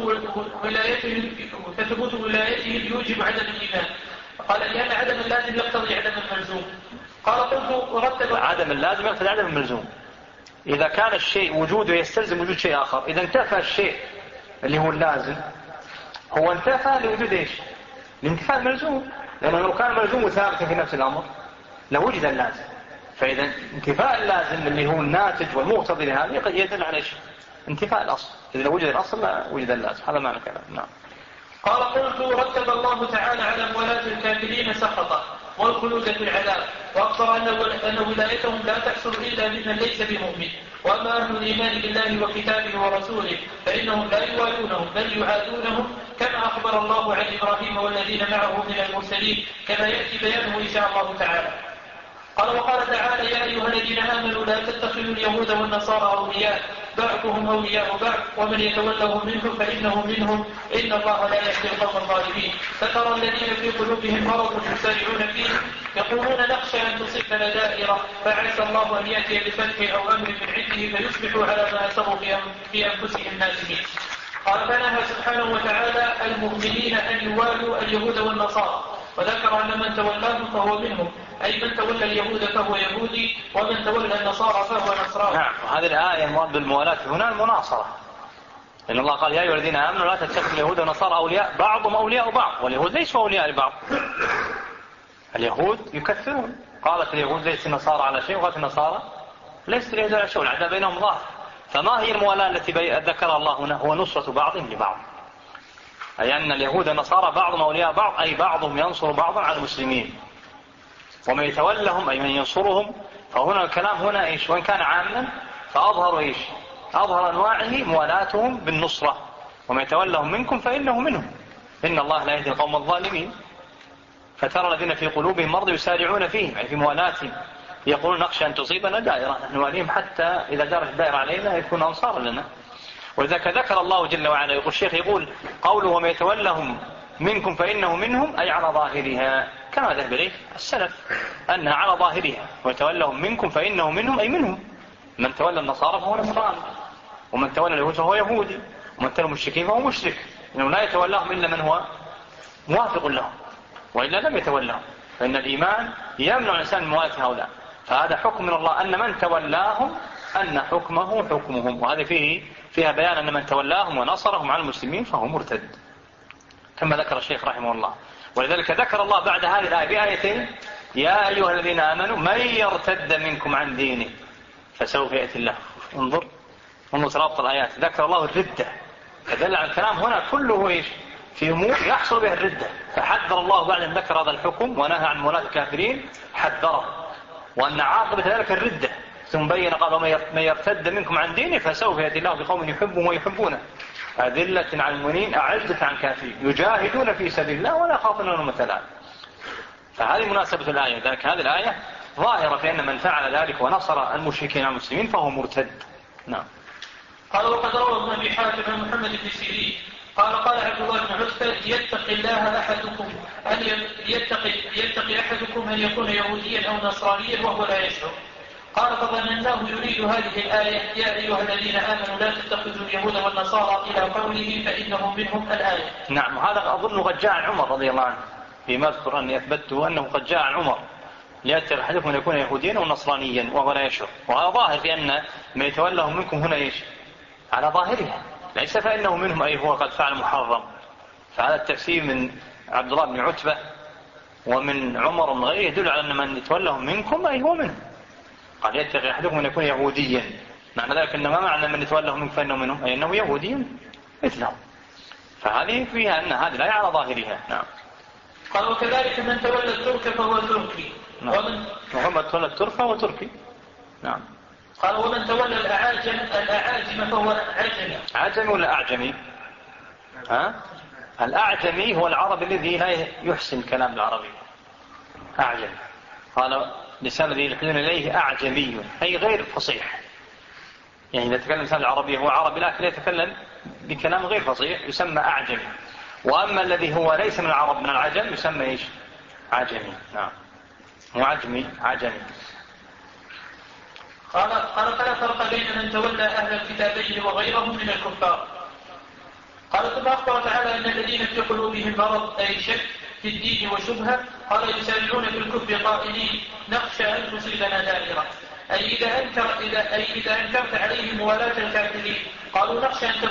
فثبوت ولايته يوجب عدم الإيمان. قال: لأن عدم اللازم يقتضي عدم الملزوم. قال: قلت عدم اللازم يقتضي عدم الملزوم. إذا كان الشيء وجوده يستلزم وجود شيء آخر، إذا انتفى الشيء اللي هو اللازم هو انتفى لوجود إيش؟ الانتفاء الملزوم، لأنه لو كان ملزوم ثابتا في نفس الأمر لوجد اللازم. فإذا انتفاء اللازم اللي هو الناتج والمقتضي لهذا يدل على إيش؟ انتفاء الأصل. إذا لو وجد الأصل لا وجد اللازم، هذا معنى كلام. نعم. قال: قلت: رتب الله تعالى على موالاة الكافرين سخطا والخلود في العذاب، وأخبر أن ولايتهم لا تحصل إلا بمن ليس بمؤمن. وأما أهل الإيمان بالله وكتابه ورسوله فإنهم لا يوالونهم بل يعادونهم، كما أخبر الله عن إبراهيم والذين معه من المرسلين، كما يأتي بيانه إن شاء الله تعالى. قال: وقال تعالى: يا أيها الذين آمنوا لا تتخذوا اليهود والنصارى أولياء بعضهم أولياء بعض ومن يتولهم منهم فإنه منهم إن الله لا يهدي القوم الظالمين. فترى الذين في قلوبهم مرض يسارعون فيه يقولون نخشى أن تصيبنا دائرة فعسى الله أن يأتي بفتح أو أمر من عنده فيصبحوا على ما أسروا في أنفسهم نادمين. قال فنهى سبحانه وتعالى المؤمنين أن يوالوا اليهود والنصارى وذكر أن من تولاهم فهو منهم أي من تولى اليهود فهو يهودي ومن تولى النصارى فهو نصراني. نعم. هذه الآية المراد بالموالاة هنا المناصرة، لأن الله قال يا أيها الذين آمنوا لا تتخذوا اليهود والنصارى أولياء بعضهم أولياء بعض واليهود ليسوا أولياء لبعض. اليهود يكثرون، قالت اليهود ليس النصارى على شيء وقالت النصارى ليس اليهود على شيء، العداء بينهم ظاهر. فما هي الموالاة التي ذكرها الله هنا؟ هو نصرة بعضهم لبعض، أي أن اليهود والنصارى بعضهم أولياء بعض أي بعضهم ينصر بعضا على المسلمين ومن يتولهم أي من ينصرهم. فهنا الكلام هنا إيش؟ وإن كان عاما فأظهر إيش؟ أظهر أنواعه موالاتهم بالنصرة ومن يتولهم منكم فإنه منهم إن الله لا يهدي القوم الظالمين. فترى الذين في قلوبهم مرض يسارعون فيهم أي في موالاتهم يقولون نخشى أن تصيبنا دائرة نحن نواليهم حتى إذا جرت الدائرة علينا يكون أنصارا لنا. ولذلك ذكر الله جل وعلا يقول الشيخ يقول قوله ومن يتولهم منكم فإنه منهم أي على ظاهرها كما ذهب إليه السلف أنها على ظاهرها ويتولهم منكم فإنه منهم أي منهم. من تولى النصارى فهو نصراني ومن تولى اليهود فهو يهودي ومن تولى المشركين فهو مشرك، إنه لا يتولاهم إلا من هو موافق لهم وإلا لم يتولاهم، فإن الإيمان يمنع الإنسان من موالاة هؤلاء. فهذا حكم من الله أن من تولاهم أن حكمه حكمهم، وهذا فيها بيان أن من تولاهم ونصرهم على المسلمين فهو مرتد كما ذكر الشيخ رحمه الله. ولذلك ذكر الله بعد هذه الآية بآيتين يا أيها الذين آمنوا من يرتد منكم عن دينه فسوف يأتي الله. انظر رابط الآيات، ذكر الله الردة فدل على الكلام هنا كله إيش؟ في أمور يحصل بها الردة، فحذر الله بعد أن ذكر هذا الحكم ونهى عن مولاة الكافرين حذره وأن عاقبة ذلك الردة، ثم بين قال من يرتد منكم عن دينه فسوف يأتي الله بقوم يحبهم ويحبونه أذلة على المؤمنين أعزة عن الكافرين يجاهدون في سبيل الله ولا يخافون لومة لائم. فهذه مناسبة الآية، ذلك هذه الآية ظاهرة في أن من فعل ذلك ونصر المشركين على المسلمين فهو مرتد. نعم. قال وقد روى ابن أبي حاتم عن محمد بن سيرين قال عبد الله بن عتبة يتقي الله أحدكم أن يتقي أحدكم أن يكون يهوديا أو نصرانيا وهو لا يشعر. قال فظنناه يريد هذه الآية يا أيها الذين آمنوا لا تتخذوا اليهود والنصارى إلى قوله فإنهم منهم الآية. نعم. هذا أظن قد جاء عن عمر رضي الله عنه فيما أذكر أني أثبته أنه قد جاء عن عمر ليتقي أحدكم أن يكون يهوديا أو نصرانيا وهو لا يشعر. وهذا ظاهر في أن من يتولهم منكم هنا إيش؟ على ظاهرها، ليس فإنه منهم أي هو قد فعل محرم. فهذا التفسير من عبد الله بن عتبة ومن عمر ومن غيره يدل على أن من يتولهم منكم أي هو منهم. قال يتقي أحدكم أن يكون يهوديا، معنى ذلك أن ما معنى من يتولهم منكم فإنه منهم أي أنه يهودي مثلهم. فهذه فيها أن هذه لا على ظاهرها. نعم. قال وكذلك من تولى الترك فهو تركي. نعم. ومن تولى الترك فهو تركي. نعم. قال ومن تولى الأعاجم فهو عجمي. عجمي ولا أعجمي؟ الأعجمي هو العربي الذي لا يحسن كلام العربي أعجمي. قال لسان الذي يلحدون إليه أعجمي أي غير فصيح، يعني إذا تكلم لسان العربي هو عربي لكن يتكلم بكلام غير فصيح يسمى أعجمي. وأما الذي هو ليس من العرب من العجم يسمى إيش؟ عجمي. نعم. وعجمي عجمي. قال فلا فرق بين من تولى أهل الكتابين وغيرهم من الكفار. قال ثم أخبر تعالى أن الذين في قلوبهم مرض أي شك في الدين وشبهة قال يسارعون في الكفر قائلين نخشى أن تصيبنا دائرة أي إذا أنكرت عليهم موالاة الكافرين قالوا نخشى أن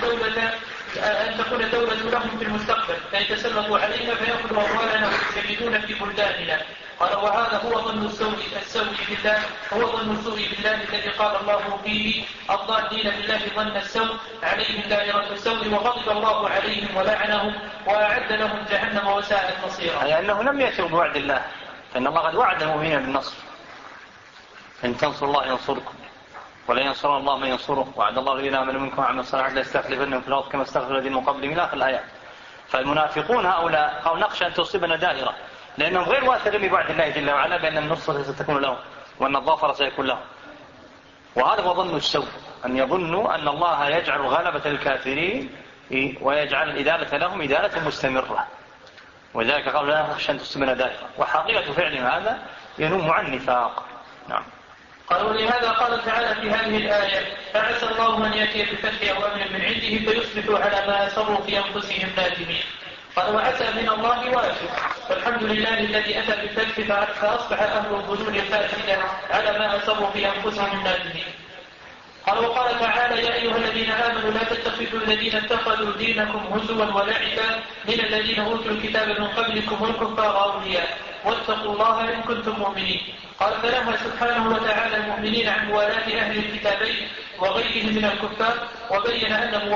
تكون دولة لهم في المستقبل فيتسلطوا علينا فيأخذوا أموالنا ويشردون في بلداننا. قال وهذا هو ظن السوء بالله الذي قال الله فيه الظانين بالله ظن السوء عليهم دائرة السوء وغضب الله عليهم ولعنهم وأعد لهم جهنم وساءت مصيرا. أي أنه لم يأتوا بوعد الله، فإن الله قد وعد المؤمنين بالنصر إن تنصروا الله ينصركم ولا ينصر الله من ينصره وعد الله الذين آمنوا منكم وعملوا الصالحات ليستخلفنهم في الأرض كما استخلف الذين من قبلهم إلى آخر الآيات. فالمنافقون هؤلاء قالوا نخشى أن تصيبنا دائرة لأنهم غير واثقين بوعد الله جل وعلا بأن النصر ستكون لهم وأن الظفر سيكون لهم. وهذا هو ظن السوء أن يظنوا أن الله يجعل غلبة الكافرين ويجعل الإدالة لهم إدالة مستمرة، وذلك قالوا لا نخشى أن تصيبنا دائرة، وحقيقة فعلهم هذا ينم عن نفاق. نعم. قالوا لهذا قال تعالى في هذه الآية فعسى الله أن يأتي بفتح أو أمر من عنده فيصبحوا على ما أسروا في أنفسهم نادمين. قال وعسى من الله واجب، والحمد لله الذي أتى بالفتح فأصبح أهل الظنون الفاسدة على ما أسروا في أنفسهم نادمين. قال وقال تعالى يا أيها الذين آمنوا لا تتخذوا الذين اتخذوا دينكم هزوا ولعبا من الذين أوتوا الكتاب من قبلكم والكفار أولياء واتقوا الله إن كنتم مؤمنين. قال فنهى سبحانه وتعالى المؤمنين عن موالاة أهل الكتابين وغيرهم من الكفار، وبين أن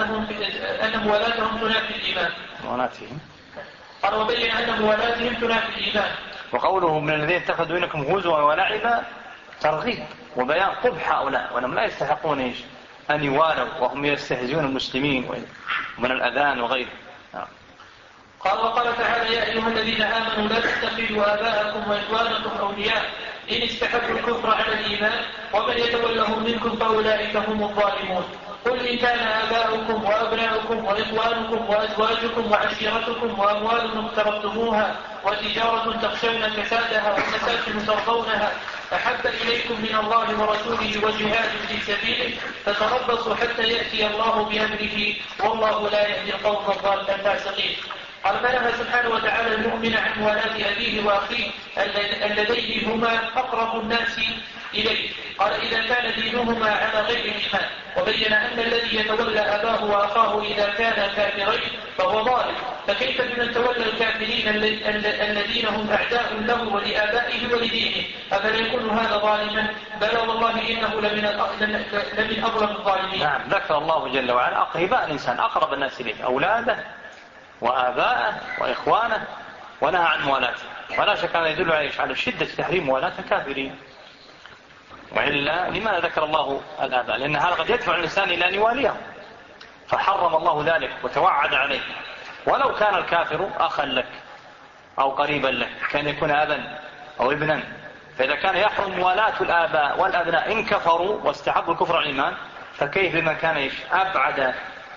موالاتهم تنافي الإيمان. قال وبين أن موالاتهم تنافي الإيمان. وقوله من الذين اتخذوا دينكم هزوا ولعبا ترغيب وبيان قبح هؤلاء، وأنهم لا يستحقون أن يوالوا وهم يستهزئون المسلمين من الأذان وغيره. قال وقال تعالى يا أيها الذين آمنوا لا تتخذوا آباءكم وإخوانكم أولياء إن استحبوا الكفر على الإيمان ومن يتولهم منكم فأولئك هم الظالمون. قل إن كان آباؤكم وأبناؤكم وإخوانكم وأزواجكم وعشيرتكم وأموال اقترفتموها وتجارة تخشون كسادها ومساكن ترضونها أحب إليكم من الله ورسوله وجهاد في سبيله فتربصوا حتى يأتي الله بأمره والله لا يهدي القوم الفاسقين. قال فنهى سبحانه وتعالى المؤمن عن موالاة أبيه وأخيه اللذين هما أقرب الناس إليه. قال إذا كان دينهما على غير الإيمان، وبين أن الذي يتولى أباه وأخاه إذا كان كافرين فهو ظالم، فكيف بمن تولى الكافرين الذين هم أعداء له ولآبائه ولدينه؟ أفلا يكون هذا ظالما؟ بلى والله إنه لمن أظلم الظالمين. نعم. ذكر الله جل وعلا أقرباء الإنسان أقرب الناس إليه أولاده وآباءه وإخوانه، ونهى عن موالاته، ولا شك أن يدل على شدة تحريم موالاة الكافرين. وإلا لماذا ذكر الله الآباء؟ لأن هذا قد يدفع الإنسان إلى أن يواليه، فحرم الله ذلك وتوعد عليه. ولو كان الكافر أخا لك أو قريبا لك كان يكون أبا أو ابنا، فإذا كان يحرم موالاة الآباء والأبناء إن كفروا واستحبوا الكفر على الإيمان، فكيف بمن كان أبعد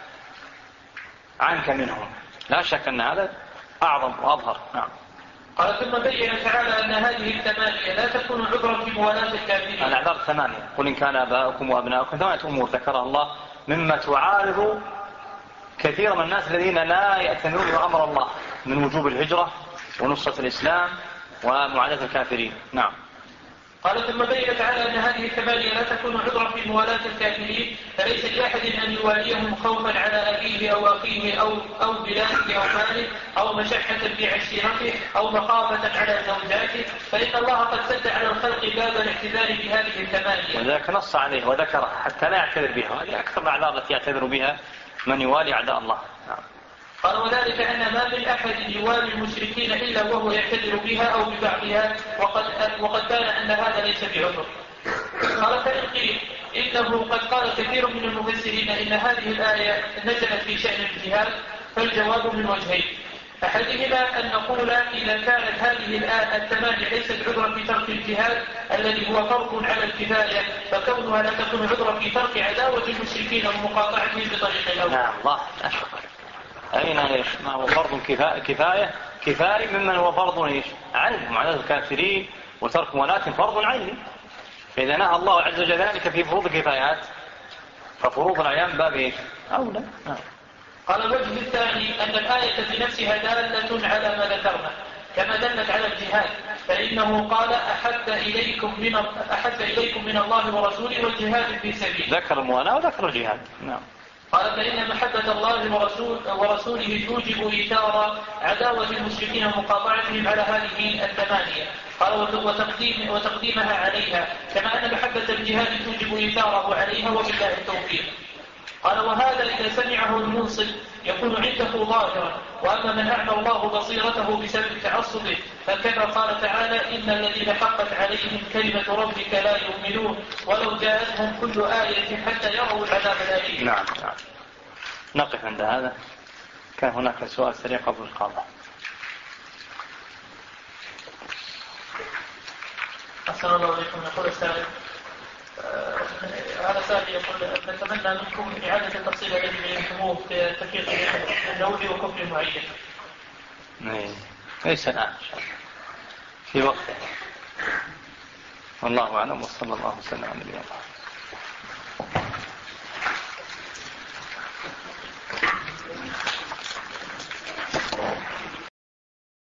عنك منهم؟ لا شك أن هذا أعظم وأظهر. نعم. قال ثم بين تعالى أن هذه الثمانية لا تكون عذرا في موالاة الكافرين. الأعذار الثمانية، قل إن كان آباؤكم وأبناؤكم، 8 أمور ذكرها الله مما تعارض كثير من الناس الذين لا يأتمرون بأمر الله من وجوب الهجرة ونصرة الإسلام ومعاداة الكافرين. نعم. قال ثم بين تعالى أن هذه الثمانية لا تكون عذرا في موالاة الكافرين، فليس لأحد أن يواليهم خوفا على أبيه أو أخيه أو بلاده أو ماله أو مشحة في عشيرته أو مخافة على زوجاته، فإن الله قد سد على الخلق باب الاعتذار بهذه الثمانية. وذلك نص عليه وذكر حتى لا يعتذر بها، هذه أكثر الأعذار التي يعتذر بها من يوالي أعداء الله. نعم. قال وذلك أن ما من أحد يوالي المشركين إلا وهو يعتذر بها أو ببعضها، وقد بان أن هذا ليس بعذر. قال فإن قيل إنه قد قال كثير من المفسرين إن هذه الآية نزلت في شأن الجهاد، فالجواب من وجهين: أحدهما أن نقول إذا كانت هذه الثمانية ليست عذرا في ترك الجهاد الذي هو فرض على الكفاية، فكونها لا تكون عذرا في ترك عداوة المشركين ومقاطعتهم بطريق الأول. نعم. الله أشكر. أين إيش؟ ما هو فرض كفاية ممن هو فرض إيش؟ عين معاداة الكافرين وترك موالاة فرض عيني. فإذا نهى الله عز وجل ذلك في فروض الكفايات ففروض الأعيان باب إيش؟ أولى. قال الوجه الثاني أن الآية بنفسها دالة على ما ذكرنا كما دلت على الجهاد، فإنه قال أحب إليكم من الله ورسوله والجهاد في سبيله. ذكر الموالاة وذكر الجهاد. نعم. قال فإن محبة الله ورسوله توجب إيثار عداوة المشركين ومقاطعتهم على هذه الثمانية. قال وتقديمها عليها، كما أن محبة الجهاد توجب إيثاره عليها، وبالله التوفيق. قال وهذا إذا سمعه المنصف يكون عنده ظاهرا، وأما من أعمى الله بصيرته بسبب تعصبه فكما قال تعالى إن الذين حقت عليهم كلمة ربك لا يؤمنون ولو جاءتهم كل آية حتى يروا العذاب الأليم. نعم. نقف عند هذا. كان هناك سؤال سريع قبل القاضي. أحسن الله عليكم. يقول السائل هذا سائل يقول نتمنى منكم إعادة التفصيل الذي بينتموه في تفريق النووي وكفر معين. ليس الآن في وقته. والله أعلم، وصلى الله وسلم على نبينا محمد.